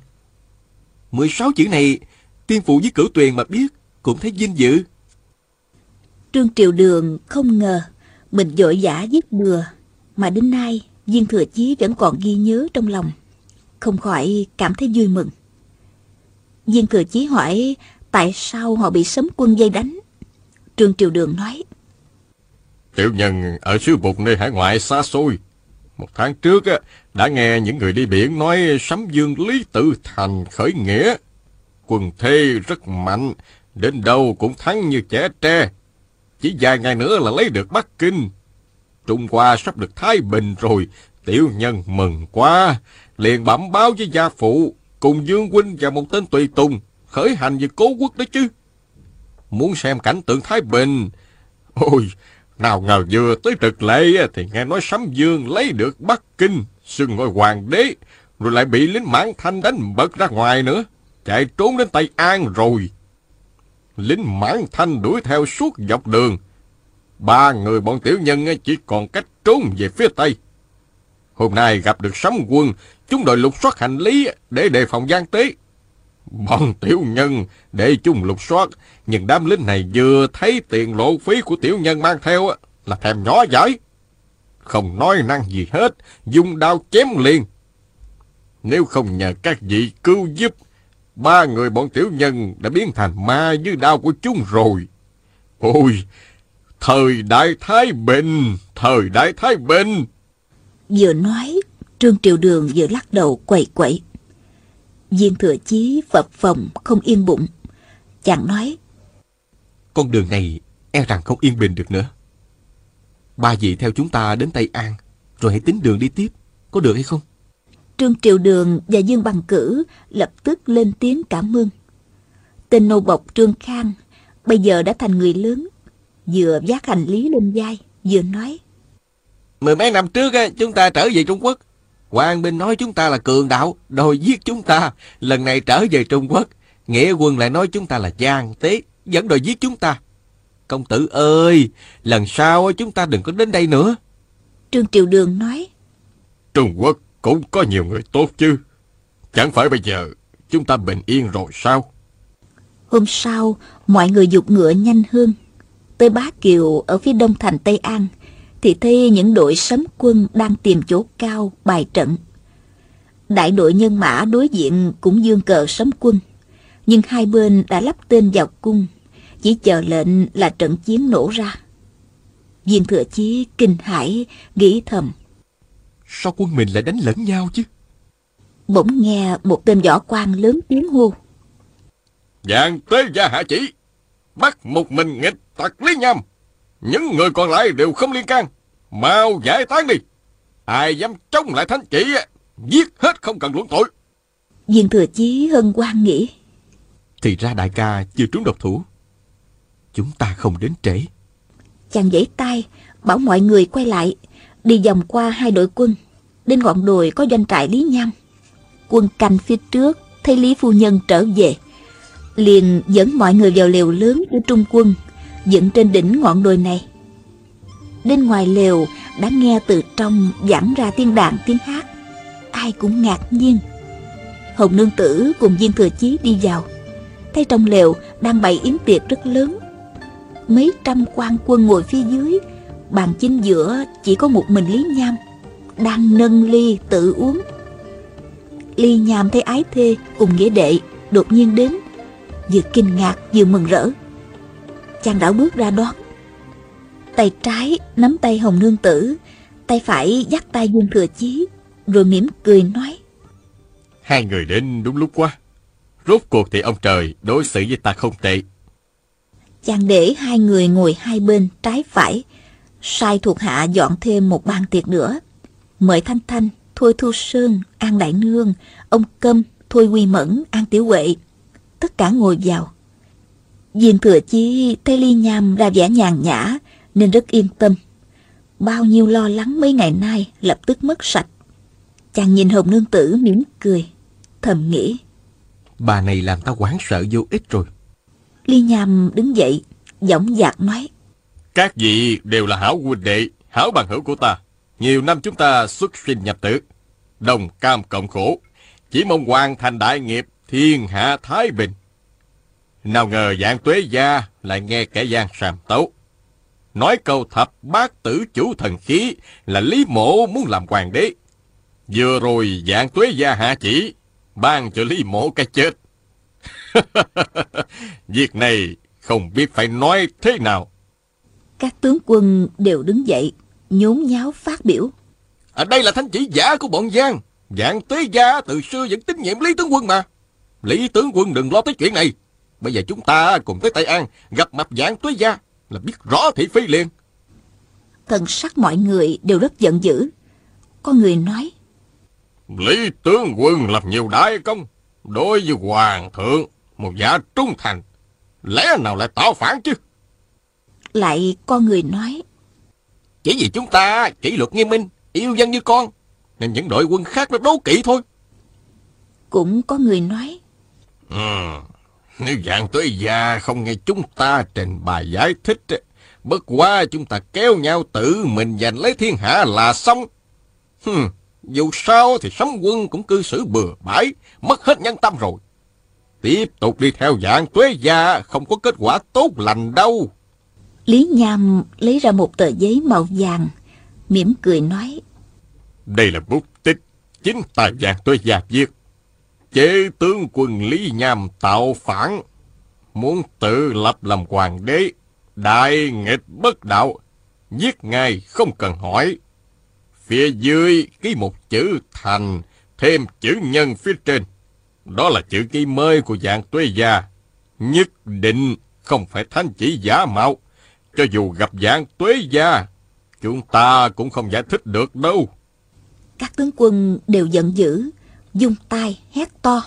16 chữ này tiên phụ với Cửu Tuyền mà biết cũng thấy vinh dự. Trương Triều Đường không ngờ mình vội vã viết bừa, mà đến nay Viên Thừa Chí vẫn còn ghi nhớ trong lòng, không khỏi cảm thấy vui mừng. Viên Thừa Chí hỏi tại sao họ bị Sấm quân vây đánh. Trương Triều Đường nói. Tiểu nhân ở xứ Bục nơi hải ngoại xa xôi. 1 tháng trước đã nghe những người đi biển nói Sấm Dương Lý Tự Thành khởi nghĩa. Quân thê rất mạnh, đến đâu cũng thắng như chẻ tre. Chỉ vài ngày nữa là lấy được Bắc Kinh. Trung Hoa sắp được thái bình rồi. Tiểu nhân mừng quá, liền bẩm báo với gia phụ cùng Dương huynh và một tên tùy tùng khởi hành về Cố Quốc đó chứ. Muốn xem cảnh tượng thái bình. Ôi, nào ngờ vừa tới Trực Lệ thì nghe nói Sấm Dương lấy được Bắc Kinh, xưng ngôi hoàng đế, rồi lại bị lính Mãn Thanh đánh bật ra ngoài nữa, chạy trốn đến Tây An rồi. Lính Mãn Thanh đuổi theo suốt dọc đường. 3 người bọn tiểu nhân chỉ còn cách trốn về phía Tây. Hôm nay gặp được Sấm quân, chúng đòi lục soát hành lý để đề phòng gian tế. Bọn tiểu nhân để chúng lục soát, nhưng đám lính này vừa thấy tiền lộ phí của tiểu nhân mang theo là thèm nhỏ dãi. Không nói năng gì hết, dùng đao chém liền. Nếu không nhờ các vị cứu giúp, 3 người bọn tiểu nhân đã biến thành ma dưới đao của chúng rồi. Ôi, thời đại thái bình, thời đại thái bình. Vừa nói, Trương Triệu Đường vừa lắc đầu quậy quậy. Viên Thừa Chí phập phồng không yên bụng. Chàng nói: Con đường này e rằng không yên bình được nữa. 3 vị theo chúng ta đến Tây An, rồi hãy tính đường đi tiếp, có được hay không? Trương Triệu Đường và Dương Bằng Cử lập tức lên tiếng cảm ơn. Tên nô bộc Trương Khang bây giờ đã thành người lớn, vừa vác hành lý lên vai, vừa nói: 10 mấy năm trước chúng ta trở về Trung Quốc. Hoàng Bình nói chúng ta là cường đạo, đòi giết chúng ta. Lần này trở về Trung Quốc, nghĩa quân lại nói chúng ta là gian tế, vẫn đòi giết chúng ta. Công tử ơi, lần sau chúng ta đừng có đến đây nữa. Trương Triệu Đường nói: Trung Quốc cũng có nhiều người tốt chứ. Chẳng phải bây giờ chúng ta bình yên rồi sao? Hôm sau, mọi người giục ngựa nhanh hơn. Tới Bá Kiều ở phía đông thành Tây An, thì thấy những đội sấm quân đang tìm chỗ cao bài trận. Đại đội nhân mã đối diện cũng giương cờ sấm quân, nhưng hai bên đã lắp tên vào cung, chỉ chờ lệnh là trận chiến nổ ra. Viên Thừa Chí kinh hãi nghĩ thầm: Sao quân mình lại đánh lẫn nhau chứ? Bỗng nghe một tên võ quan lớn tiếng hô: Dạng Tế Gia hạ chỉ, bắt một mình nghịch tặc Lý Nham. Những người còn lại đều không liên can, mau giải tán đi. Ai dám chống lại thánh chỉ, giết hết không cần luận tội. Viên Thừa Chí hân hoan nghĩ: Thì ra đại ca chưa trúng độc thủ, chúng ta không đến trễ. Chàng giãy tay bảo mọi người quay lại, đi vòng qua hai đội quân, đến ngọn đồi có doanh trại Lý Nham. Quân canh phía trước thấy Lý phu nhân trở về, liền dẫn mọi người vào lều lớn của Trung quân dựng trên đỉnh ngọn đồi này. Đến ngoài lều đã nghe từ trong vẳng ra tiếng đàn tiếng hát, ai cũng ngạc nhiên. Hồng nương tử cùng Viên Thừa Chí đi vào, thấy trong lều đang bày yến tiệc rất lớn. Mấy trăm quan quân ngồi phía dưới, bàn chính giữa chỉ có một mình Lý Nham, đang nâng ly tự uống. Lý Nham thấy ái thê cùng nghĩa đệ đột nhiên đến, vừa kinh ngạc vừa mừng rỡ. Chàng đảo bước ra đón, tay trái nắm tay Hồng nương tử, tay phải dắt tay Viên Thừa Chí, rồi mỉm cười nói: Hai người đến đúng lúc quá. Rốt cuộc thì ông trời đối xử với ta không tệ. Chàng để hai người ngồi hai bên trái phải, sai thuộc hạ dọn thêm một bàn tiệc nữa, mời Thanh Thanh, Thôi Thu Sơn, An Đại Nương, ông Câm, Thôi Quy Mẫn, An Tiểu Huệ, tất cả ngồi vào. Viên Thừa Chí thấy Lý Nham ra vẻ nhàn nhã nên rất yên tâm. Bao nhiêu lo lắng mấy ngày nay lập tức mất sạch. Chàng nhìn Hồng nương tử mỉm cười, thầm nghĩ: Bà này làm ta hoảng sợ vô ích rồi. Lý Nham đứng dậy, dõng dạc nói: Các vị đều là hảo huynh đệ, hảo bằng hữu của ta. Nhiều năm chúng ta xuất sinh nhập tử, đồng cam cộng khổ, chỉ mong hoàn thành đại nghiệp, thiên hạ thái bình. Nào ngờ Dạng Tuế Gia lại nghe kẻ gian sàm tấu, nói câu thập bát tử chủ thần khí là Lý Mộ muốn làm hoàng đế. Vừa rồi Dạng Tuế Gia hạ chỉ, ban cho Lý Mộ cái chết. Việc này không biết phải nói thế nào. Các tướng quân đều đứng dậy, nhốn nháo phát biểu: Đây là thánh chỉ giả của bọn gian. Dạng Tuế Gia từ xưa vẫn tín nhiệm Lý tướng quân mà. Lý tướng quân đừng lo tới chuyện này. Bây giờ chúng ta cùng tới Tây An gặp mặt Dạng Tuế Gia là biết rõ thị phi liền. Thần sắc mọi người đều rất giận dữ. Có người nói: Lý tướng quân lập nhiều đại công, đối với hoàng thượng một gã trung thành, lẽ nào lại tạo phản chứ? Lại có người nói: Chỉ vì chúng ta kỷ luật nghiêm minh, yêu dân như con, nên những đội quân khác nó đố kỵ thôi. Cũng có người nói: Nếu Vạn Tuế Gia không nghe chúng ta trình bày giải thích, bất quá chúng ta kéo nhau tự mình giành lấy thiên hạ là xong. Dù sao thì Sấm Quân cũng cư xử bừa bãi, mất hết nhân tâm rồi. Tiếp tục đi theo Vạn Tuế Gia không có kết quả tốt lành đâu. Lý Nham lấy ra một tờ giấy màu vàng, mỉm cười nói: Đây là bút tích chính tài Vạn Tuế Gia viết. Chế tướng quân Lý Nham tạo phản, muốn tự lập làm hoàng đế, đại nghịch bất đạo, giết ngay không cần hỏi. Phía dưới ký một chữ thành, thêm chữ nhân phía trên. Đó là chữ ký mới của Vạn Tuế Gia. Nhất định không phải thánh chỉ giả mạo. Cho dù gặp Vạn Tuế Gia, chúng ta cũng không giải thích được đâu. Các tướng quân đều giận dữ, dung tay hét to: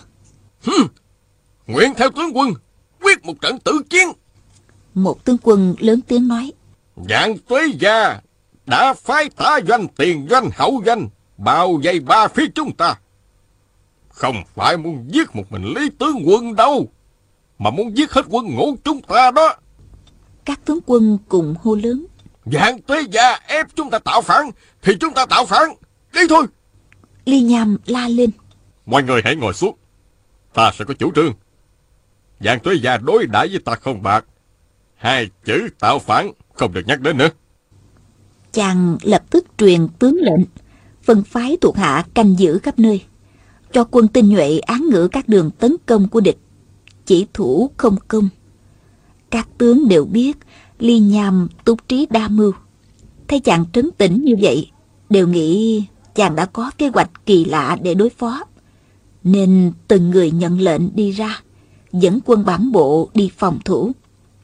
Nguyện theo tướng quân, quyết một trận tử chiến. Một tướng quân lớn tiếng nói: Vạn Tuế Gia đã phái tả doanh, tiền doanh, hậu doanh bao vây ba phía chúng ta. Không phải muốn giết một mình Lý tướng quân đâu, mà muốn giết hết quân ngũ chúng ta đó. Các tướng quân cùng hô lớn: Vạn Tuế Gia ép chúng ta tạo phản thì chúng ta tạo phản, đi thôi. Lý Nham la lên: Mọi người hãy ngồi xuống, ta sẽ có chủ trương. Vạn Tuế Gia đối đãi với ta không bạc, hai chữ tạo phản không được nhắc đến nữa. Chàng lập tức truyền tướng lệnh, phân phái thuộc hạ canh giữ khắp nơi, cho quân tinh nhuệ án ngữ các đường tấn công của địch, chỉ thủ không công. Các tướng đều biết Lý Nham túc trí đa mưu, thấy chàng trấn tĩnh như vậy, đều nghĩ chàng đã có kế hoạch kỳ lạ để đối phó, nên từng người nhận lệnh đi ra, dẫn quân bản bộ đi phòng thủ.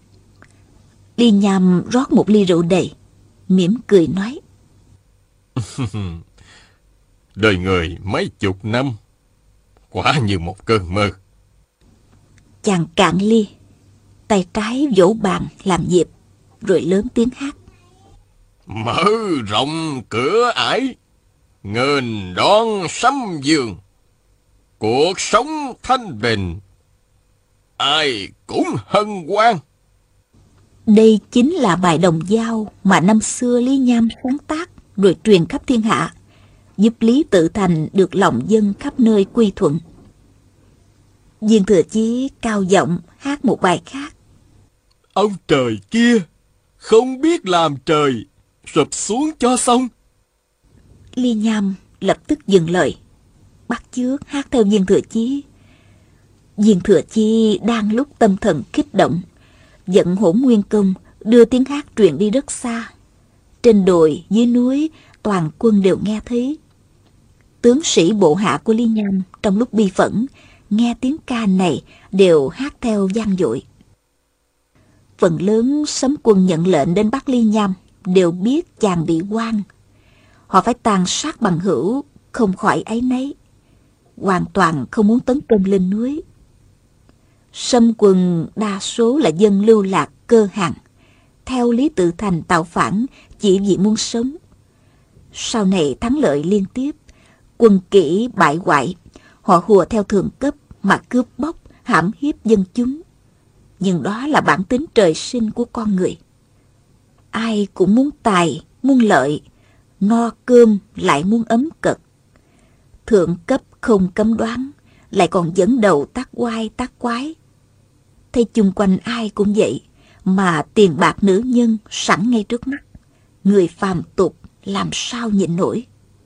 Lý Nham rót một ly rượu đầy, mỉm cười nói: Đời người mấy chục năm, quả như một cơn mơ. Chàng cạn ly, tay trái vỗ bàn làm nhịp, rồi lớn tiếng hát: Mở rộng cửa ải, nghênh đón Sấm Dương, cuộc sống thanh bình, ai cũng hân hoan. Đây chính là bài đồng dao mà năm xưa Lý Nham sáng tác rồi truyền khắp thiên hạ, giúp Lý Tự Thành được lòng dân khắp nơi quy thuận. Viên Thừa Chí cao giọng hát một bài khác: Ông trời kia không biết làm trời, sụp xuống cho xong. Lý Nham lập tức dừng lời, bắt chước hát theo Viên Thừa Chí. Viên Thừa Chí đang lúc tâm thần kích động, dẫn Hỗn Nguyên Công đưa tiếng hát truyền đi rất xa. Trên đồi, dưới núi, toàn quân đều nghe thấy. Tướng sĩ bộ hạ của Lý Nham trong lúc bi phẫn, nghe tiếng ca này đều hát theo vang dội. Phần lớn Sấm Quân nhận lệnh đến bắt Lý Nham đều biết chàng bị oan. Họ phải tàn sát bằng hữu, không khỏi áy náy, hoàn toàn không muốn tấn công lên núi. Sấm Quân đa số là dân lưu lạc cơ hàn, theo Lý Tự Thành tạo phản chỉ vì muốn sống. Sau này thắng lợi liên tiếp, quân kỹ bại hoại, họ hùa theo thượng cấp mà cướp bóc, hãm hiếp dân chúng. Nhưng đó là bản tính trời sinh của con người. Ai cũng muốn tài, muốn lợi, no cơm lại muốn ấm cật. Thượng cấp không cấm đoán, lại còn dẫn đầu tác oai tác quái. Thấy chung quanh ai cũng vậy, mà tiền bạc nữ nhân sẵn ngay trước mắt, người phàm tục làm sao nhịn nổi.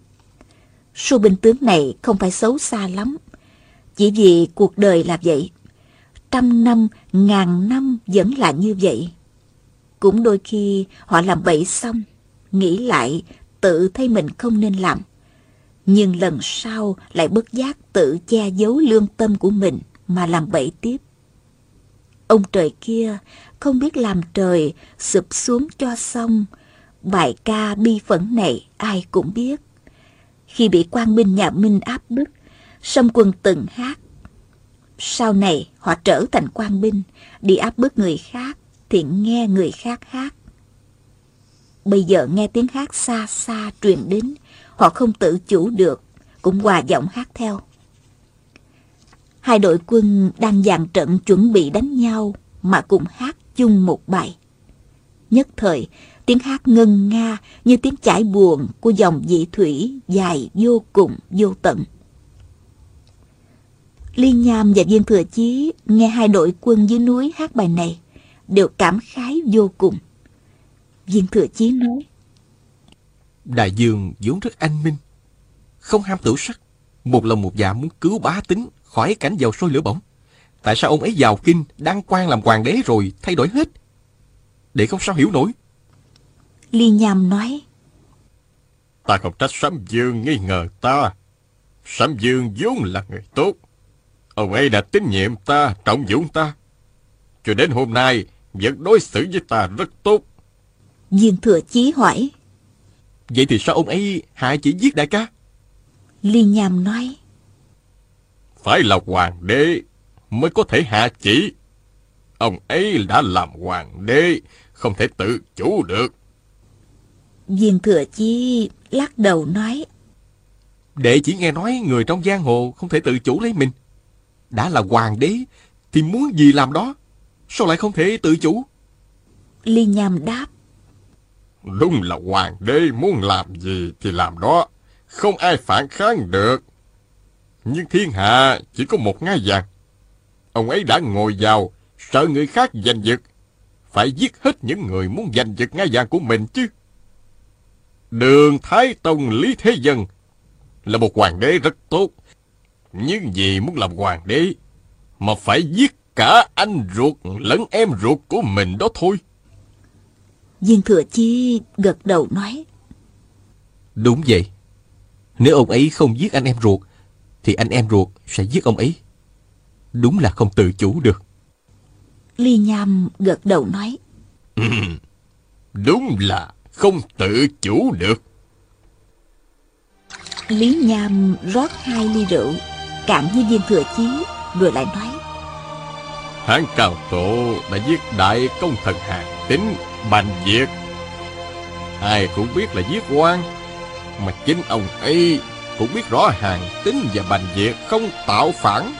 Số binh tướng này không phải xấu xa lắm, chỉ vì cuộc đời là vậy, trăm năm, ngàn năm vẫn là như vậy. Cũng đôi khi họ làm bậy xong, nghĩ lại tự thấy mình không nên làm, nhưng lần sau lại bất giác tự che giấu lương tâm của mình mà làm bậy tiếp. Ông trời kia không biết làm trời, sụp xuống cho xong. Bài ca bi phẫn này ai cũng biết. Khi bị quan binh nhà Minh áp bức, Sấm Quân từng hát: Sau này họ trở thành quan binh, đi áp bức người khác thì nghe người khác hát. Bây giờ nghe tiếng hát xa xa truyền đến, họ không tự chủ được, cũng hòa giọng hát theo. Hai đội quân đang dàn trận chuẩn bị đánh nhau mà cùng hát chung một bài. Nhất thời, tiếng hát ngân nga như tiếng chảy buồn của dòng dị thủy dài vô cùng vô tận. Ly Nham và Viên Thừa Chí nghe hai đội quân dưới núi hát bài này đều cảm khái vô cùng. Viên Thừa Chí nói: Đại vương vốn rất anh minh, không ham tửu sắc, một lòng một dạ muốn cứu bá tính khỏi cảnh dầu sôi lửa bỏng. Tại sao ông ấy vào kinh đăng quang làm hoàng đế rồi thay đổi hết? Đệ không sao hiểu nổi. Ly Nham nói: Ta không trách Sấm Dương nghi ngờ ta. Sấm Dương vốn là người tốt. Ông ấy đã tín nhiệm ta, trọng dụng ta, cho đến hôm nay vẫn đối xử với ta rất tốt. Viên Thừa Chí hỏi: Vậy thì sao ông ấy hạ chỉ giết đại ca? Ly Nham nói: Phải là hoàng đế mới có thể hạ chỉ. Ông ấy đã làm hoàng đế, không thể tự chủ được. Viên Thừa Chí lắc đầu nói: Đệ chỉ nghe nói người trong giang hồ không thể tự chủ lấy mình. Đã là hoàng đế thì muốn gì làm đó, sao lại không thể tự chủ? Ly Nham đáp: Đúng là hoàng đế muốn làm gì thì làm đó, không ai phản kháng được. Nhưng thiên hạ chỉ có một ngai vàng. Ông ấy đã ngồi vào, sợ người khác giành giật, phải giết hết những người muốn giành giật ngai vàng của mình chứ. Đường Thái Tông Lý Thế Dân là một hoàng đế rất tốt, nhưng vì muốn làm hoàng đế mà phải giết cả anh ruột lẫn em ruột của mình đó thôi. Viên Thừa Chí gật đầu nói: Đúng vậy. Nếu ông ấy không giết anh em ruột thì anh em ruột sẽ giết ông ấy. Đúng là không tự chủ được. Ly Nham gật đầu nói: Đúng là không tự chủ được. Lý Nham rót 2 ly rượu, cạn với Viên Thừa Chí, rồi lại nói: Hán Cao Tổ đã giết đại công thần Hàn Tín, Bành Việt. Ai cũng biết là giết oan, mà chính ông ấy cũng biết rõ Hàn Tín và Bành Việt không tạo phản.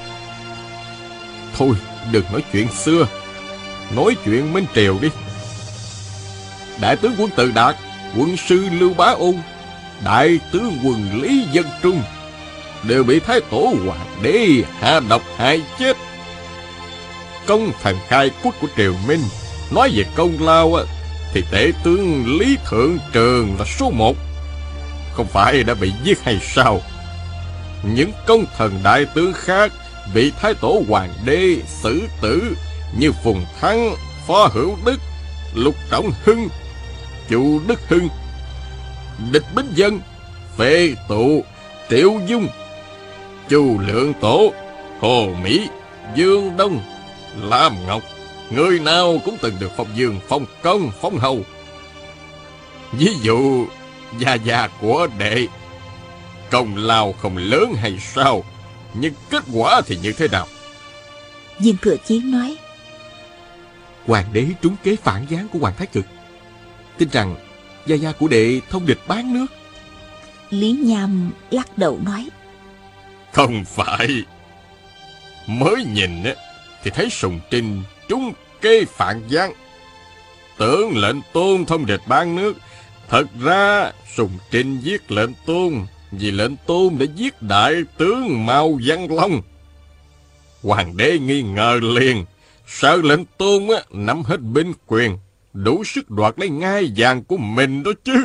Thôi đừng nói chuyện xưa, nói chuyện Minh Triều đi. Đại tướng quân Từ Đạt, quân sư Lưu Bá Ôn, đại tướng quân Lý Dân Trung đều bị Thái Tổ hoàng đế hạ độc hại chết. Công thần khai quốc của triều Minh nói về công lao thì tể tướng Lý Thượng Trường là số 1. Không phải đã bị giết hay sao? Những công thần đại tướng khác bị Thái Tổ hoàng đế xử tử như Phùng Thắng, Phó Hữu Đức, Lục Trọng Hưng, Chu Đức Hưng, Địch Bính Dân, Phệ Tụ, Triệu Dung, Chu Lượng Tổ, Hồ Mỹ, Dương Đông, Lam Ngọc. Người nào cũng từng được phong dương, phong công, phong hầu. Ví dụ gia gia của đệ, công lao không lớn hay sao, nhưng kết quả thì như thế nào? Viên Thừa Chí nói: Hoàng đế trúng kế phản gián của Hoàng Thái Cực, tin rằng gia gia của đệ thông địch bán nước. Lý Nham lắc đầu nói: Không phải. Mới nhìn thì thấy Sùng Trinh trúng kế phản gián. Tưởng lệnh Tôn thông địch bán nước, thật ra Sùng Trinh giết lệnh Tôn vì lệnh Tôn đã giết đại tướng Mao Văn Long. Hoàng đế nghi ngờ liền, sợ lệnh Tôn nắm hết binh quyền, đủ sức đoạt lấy ngai vàng của mình đó chứ.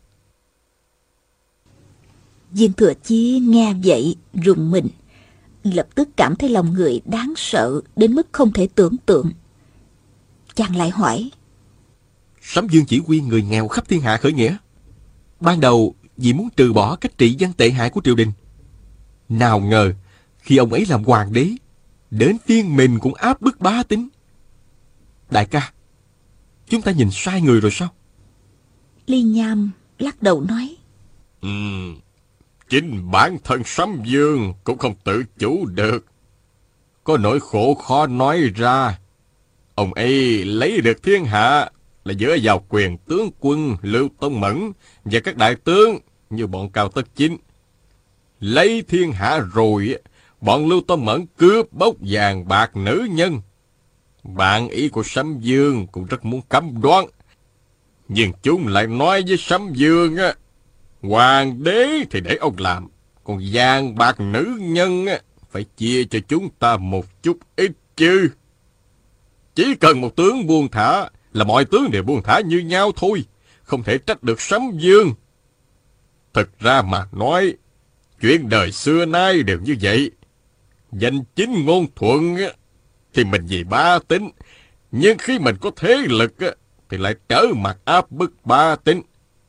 Viên Thừa Chí nghe vậy rùng mình, lập tức cảm thấy lòng người đáng sợ đến mức không thể tưởng tượng. Chàng lại hỏi: Sấm Dương chỉ huy người nghèo khắp thiên hạ khởi nghĩa, ban đầu vì muốn trừ bỏ cách trị dân tệ hại của triều đình. Nào ngờ khi ông ấy làm hoàng đế, đến phiên mình cũng áp bức bá tính. Đại ca, chúng ta nhìn sai người rồi sao? Ly Nham lắc đầu nói: Chính bản thân Sấm Dương cũng không tự chủ được. có nỗi khổ khó nói ra. Ông ấy lấy được thiên hạ là dựa vào quyền tướng quân Lưu Tông Mẫn và các đại tướng như bọn Cao Tất Chính. Lấy thiên hạ rồi, bọn Lưu Tông Mẫn cướp bóc vàng bạc nữ nhân. Bạn ý của Sấm Dương cũng rất muốn cấm đoán, nhưng chúng lại nói với Sấm Dương á, hoàng đế thì để ông làm, còn vàng bạc nữ nhân á, phải chia cho chúng ta một chút ít chứ. Chỉ cần một tướng buông thả là mọi tướng đều buông thả như nhau thôi, không thể trách được Sấm Dương. Thực ra mà nói, chuyện đời xưa nay đều như vậy. Danh chính ngôn thuận thì mình vì bá tính, nhưng khi mình có thế lực thì lại trở mặt áp bức bá tính.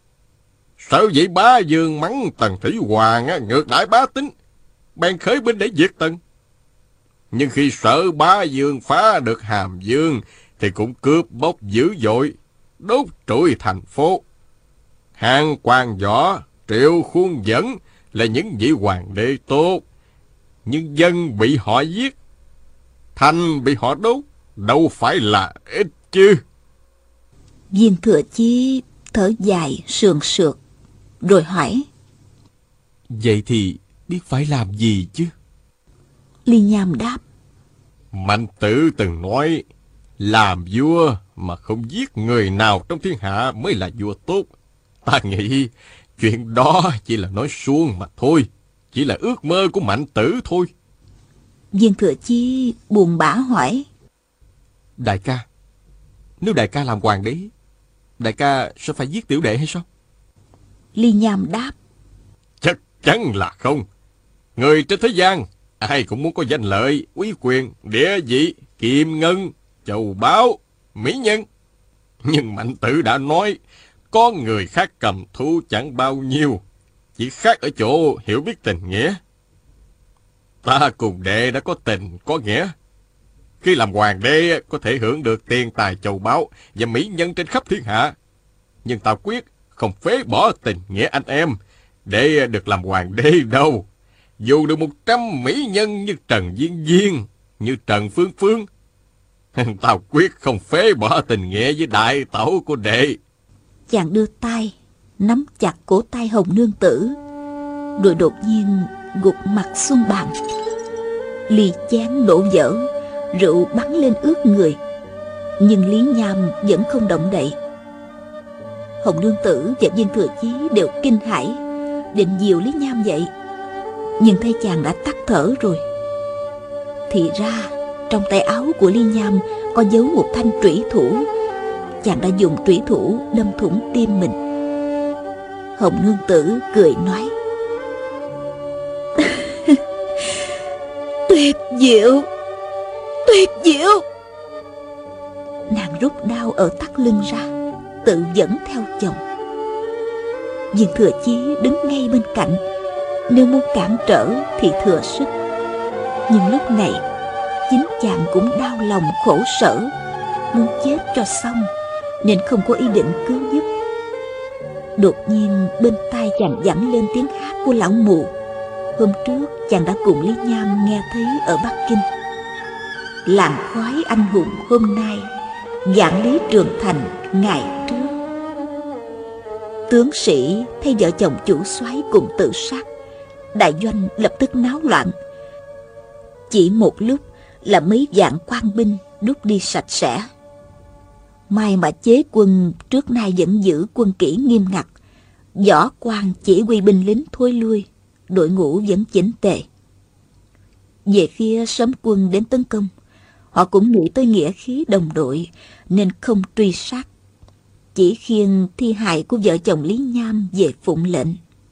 Sợ vậy Bá Vương mắng Tần Thủy Hoàng ngược lại bá tính, bèn khởi binh để diệt Tần. Nhưng khi sợ Bá Vương phá được Hàm Dương thì cũng cướp bóc dữ dội, đốt trụi thành phố. Hàn Quang Võ, Triệu Khuôn Dẫn là những vị hoàng đế tốt, nhưng dân bị họ giết, thành bị họ đốt, đâu phải là ít chứ. Viên Thừa Chí thở dài sườn sượt, rồi hỏi: Vậy thì biết phải làm gì chứ? Ly Nham đáp: Mạnh Tử từng nói, làm vua mà không giết người nào trong thiên hạ mới là vua tốt. Ta nghĩ chuyện đó chỉ là nói suông mà thôi, chỉ là ước mơ của Mạnh Tử thôi. Viên Thừa Chí buồn bã hỏi: Đại ca, nếu đại ca làm hoàng đế, đại ca sẽ phải giết tiểu đệ hay sao? Ly Nham đáp: Chắc chắn là không. Người trên thế gian ai cũng muốn có danh lợi, quý quyền, địa vị, kim ngân, châu báu, mỹ nhân. Nhưng Mạnh Tử đã nói, con người khác cầm thú chẳng bao nhiêu, chỉ khác ở chỗ hiểu biết tình nghĩa. Ta cùng đệ đã có tình, có nghĩa. Khi làm hoàng đế có thể hưởng được tiền tài châu báu và mỹ nhân trên khắp thiên hạ. Nhưng ta quyết không phế bỏ tình nghĩa anh em để được làm hoàng đế đâu. Dù được 100 mỹ nhân như Trần Viên Viên, như Trần Phương Phương, ta quyết không phế bỏ tình nghĩa với đại tẩu của đệ. Chàng đưa tay nắm chặt cổ tay Hồng Nương Tử, rồi đột nhiên gục mặt xuống bàn. Ly chén đổ vỡ, rượu bắn lên ướt người, nhưng Lý Nham vẫn không động đậy. Hồng Nương Tử và Viên Thừa Chí đều kinh hãi, định dìu Lý Nham dậy, nhưng thấy chàng đã tắt thở rồi. Thì ra trong tay áo của Lý Nham có giấu một thanh trủy thủ. Chàng đã dùng trủy thủ đâm thủng tim mình. Hồng Nương Tử cười nói: Tuyệt diệu, tuyệt diệu. Nàng rút đao ở thắt lưng ra, tự dẫn theo chồng. Viên Thừa Chí đứng ngay bên cạnh, nếu muốn cản trở thì thừa sức. Nhưng lúc này chính chàng cũng đau lòng khổ sở, muốn chết cho xong, nên không có ý định cứu giúp. Đột nhiên bên tai chàng vẳng lên tiếng hát của lão mù. Hôm trước chàng đã cùng Lý Nham nghe thấy ở Bắc Kinh: làn khói anh hùng hôm nay, vạn lý trường thành ngày trước. Tướng sĩ thấy vợ chồng chủ soái cùng tự sát, đại doanh lập tức náo loạn. Chỉ một lúc là mấy vạn quan binh rút đi sạch sẽ. May mà chế quân trước nay vẫn giữ quân kỷ nghiêm ngặt, võ quan chỉ huy binh lính thối lui, đội ngũ vẫn chỉnh tề. Về phía Sấm quân đến tấn công, họ cũng nghĩ tới nghĩa khí đồng đội nên không truy sát, chỉ khiêng thi hài của vợ chồng Lý Nham về phụng lệnh.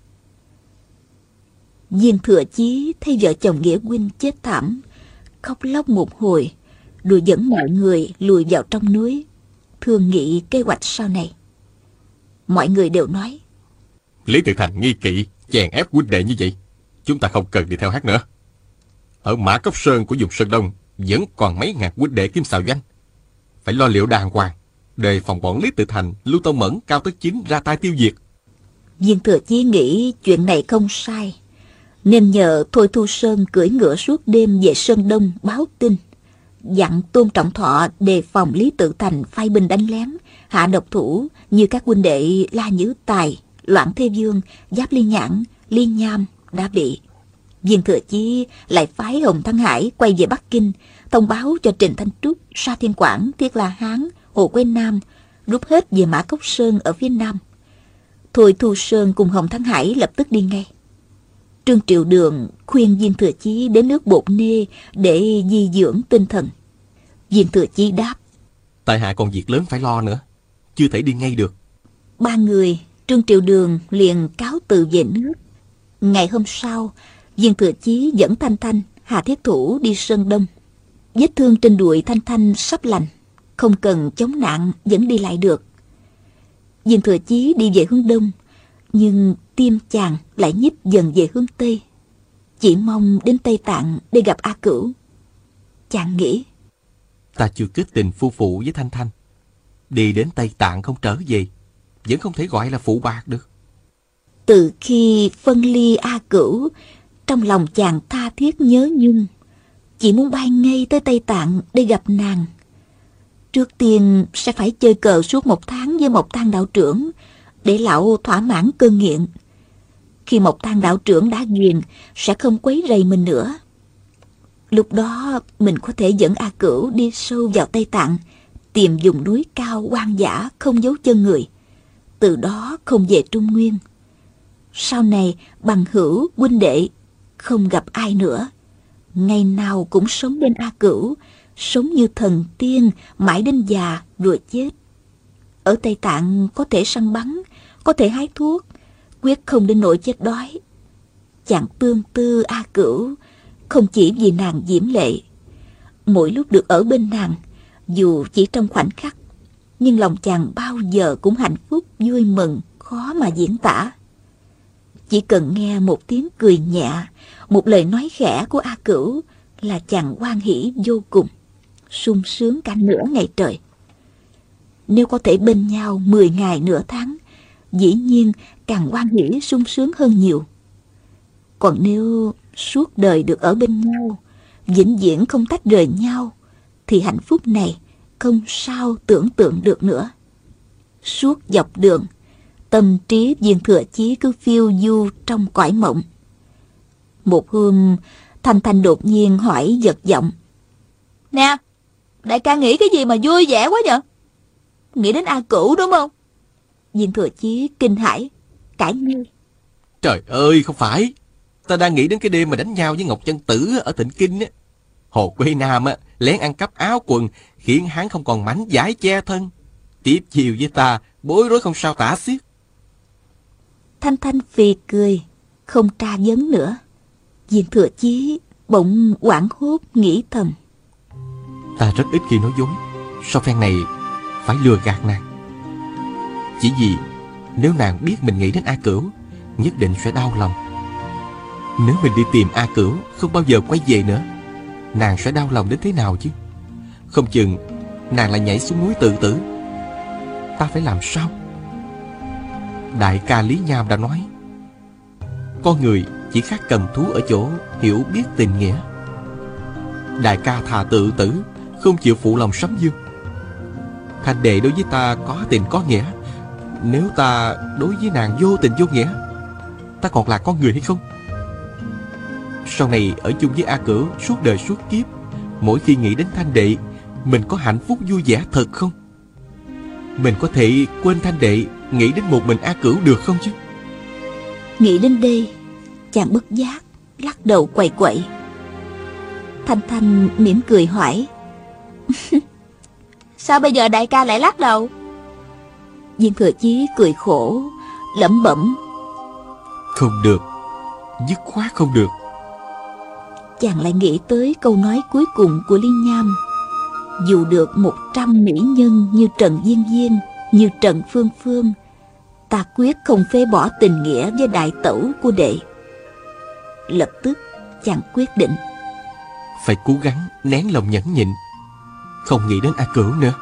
Viên Thừa Chí thấy vợ chồng nghĩa huynh chết thảm, khóc lóc một hồi, rồi dẫn mọi người lùi vào trong núi, thương nghị kế hoạch sau này. Mọi người đều nói: Lý Tự Thành nghi kỵ chèn ép huynh đệ như vậy, chúng ta không cần đi theo hát nữa. Ở Mã Cốc Sơn của vùng Sơn Đông vẫn còn mấy ngàn huynh đệ Kim Xào Doanh, phải lo liệu đàng hoàng, đề phòng bọn Lý Tự Thành, Lưu Tông Mẫn, Cao Tất Chính ra tay tiêu diệt. Viên Thừa Chí nghĩ chuyện này không sai, nên nhờ Thôi Thu Sơn cưỡi ngựa suốt đêm về Sơn Đông báo tin, dặn Tôn Trọng Thọ đề phòng Lý Tự Thành phái binh đánh lén, hạ độc thủ như các huynh đệ La Nhữ Tài, Loạn Thế Vương, Giáp Ly Nhãn, Ly Nham đã bị. Viên Thừa Chí lại phái Hồng Thắng Hải quay về Bắc Kinh, thông báo cho Trịnh Thanh Trúc, Sa Thiên Quảng, Thiết La Hán, Hồ Quế Nam rút hết về Mã Cốc Sơn ở phía nam. Thôi Thu Sơn cùng Hồng Thắng Hải lập tức đi ngay. Trương Triệu Đường khuyên Viên Thừa Chí đến nước Bột Nê để di dưỡng tinh thần. Viên Thừa Chí đáp: tại hạ còn việc lớn phải lo nữa, chưa thể đi ngay được. Ba người Trương Triệu Đường liền cáo từ về nước. Ngày hôm sau, Viên Thừa Chí dẫn Thanh Thanh, Hà Thiết Thủ đi Sơn Đông. Vết thương trên đùi Thanh Thanh sắp lành, không cần chống nạn vẫn đi lại được. Viên Thừa Chí đi về hướng đông, nhưng tim chàng lại nhích dần về hướng tây, chỉ mong đến Tây Tạng để gặp A Cửu. Chàng nghĩ, ta chưa kết tình phu phụ với Thanh Thanh, đi đến Tây Tạng không trở về, vẫn không thể gọi là phụ bạc được. Từ khi phân ly A Cửu, trong lòng chàng tha thiết nhớ nhung, chỉ muốn bay ngay tới Tây Tạng để gặp nàng. Trước tiên sẽ phải chơi cờ suốt 1 tháng với Mộc Thang đạo trưởng, để lão thỏa mãn cơn nghiện. Khi Mộc Thang đạo trưởng đã ghiền, sẽ không quấy rầy mình nữa. Lúc đó mình có thể dẫn A Cửu đi sâu vào Tây Tạng, tìm vùng núi cao hoang dã không dấu chân người, từ đó không về Trung Nguyên. Sau này bằng hữu huynh đệ không gặp ai nữa, ngày nào cũng sống bên A Cửu, sống như thần tiên mãi đến già rồi chết. Ở Tây Tạng có thể săn bắn, có thể hái thuốc, quyết không đến nỗi chết đói. Chàng tương tư A Cửu không chỉ vì nàng diễm lệ. Mỗi lúc được ở bên nàng, dù chỉ trong khoảnh khắc, nhưng lòng chàng bao giờ cũng hạnh phúc vui mừng, khó mà diễn tả. Chỉ cần nghe một tiếng cười nhẹ, một lời nói khẽ của A Cửu là chàng hoan hỉ vô cùng, sung sướng cả nửa ngày trời. Nếu có thể bên nhau 10 ngày nửa tháng, dĩ nhiên càng hoan hỉ sung sướng hơn nhiều. Còn nếu suốt đời được ở bên nhau, vĩnh viễn không tách rời nhau, thì hạnh phúc này không sao tưởng tượng được nữa. Suốt dọc đường, tâm trí Viên Thừa Chí cứ phiêu du trong cõi mộng. Một hôm, Thanh Thanh đột nhiên hỏi giật giọng: Nè, đại ca nghĩ cái gì mà vui vẻ quá vậy? Nghĩ đến A Cửu đúng không? Viên Thừa Chí kinh hãi, cãi ngay: Trời ơi, không phải, ta đang nghĩ đến cái đêm mà đánh nhau với Ngọc Chân Tử ở Thịnh Kinh á. Hồ Quế Nam á, lén ăn cắp áo quần, khiến hắn không còn mảnh vải che thân. Tiếp chiều với ta, bối rối không sao tả xiết. Thanh Thanh phì cười, không tra vấn nữa. Viên Thừa Chí bỗng hoảng hốt nghĩ thầm: Ta rất ít khi nói dối, sau phen này phải lừa gạt nàng. Chỉ vì nếu nàng biết mình nghĩ đến A Cửu, nhất định sẽ đau lòng. Nếu mình đi tìm A Cửu không bao giờ quay về nữa, nàng sẽ đau lòng đến thế nào chứ? Không chừng nàng lại nhảy xuống núi tự tử. Ta phải làm sao? Đại ca Lý Nham đã nói, con người chỉ khác cầm thú ở chỗ hiểu biết tình nghĩa. Đại ca thà tự tử, không chịu phụ lòng Sấm Dương. Thanh đệ đối với ta có tình có nghĩa, nếu ta đối với nàng vô tình vô nghĩa, ta còn là con người hay không? Sau này ở chung với A Cửu suốt đời suốt kiếp, mỗi khi nghĩ đến Thanh đệ, mình có hạnh phúc vui vẻ thật không? Mình có thể quên Thanh đệ, nghĩ đến một mình A Cửu được không chứ? Nghĩ đến đây, chàng bất giác lắc đầu quậy quậy. Thanh Thanh mỉm cười hỏi: Sao bây giờ đại ca lại lắc đầu? Viên Thừa Chí cười khổ, lẩm bẩm: Không được, dứt khoát không được. Chàng lại nghĩ tới câu nói cuối cùng của Liên Nham: dù được 100 mỹ nhân như Trần Viên Viên, như Trần Phương Phương, ta quyết không phế bỏ tình nghĩa với đại tẩu của đệ. Lập tức chàng quyết định phải cố gắng nén lòng nhẫn nhịn, không nghĩ đến A Cửu nữa.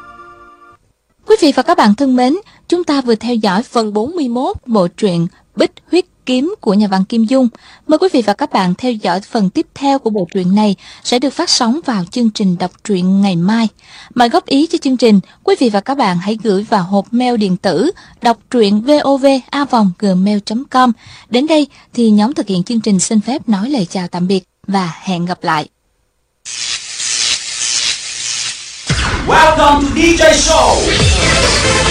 Quý vị và các bạn thân mến, chúng ta vừa theo dõi phần 41 bộ truyện Bích Huyết Kỳ kiếm của nhà văn Kim Dung. Mời quý vị và các bạn theo dõi phần tiếp theo của bộ truyện này sẽ được phát sóng vào chương trình đọc truyện ngày mai. Mọi góp ý cho chương trình, quý vị và các bạn hãy gửi vào hộp mail điện tử đọc truyện vov@gmail.com. Đến đây thì nhóm thực hiện chương trình xin phép nói lời chào tạm biệt và hẹn gặp lại. Welcome to DJ Show.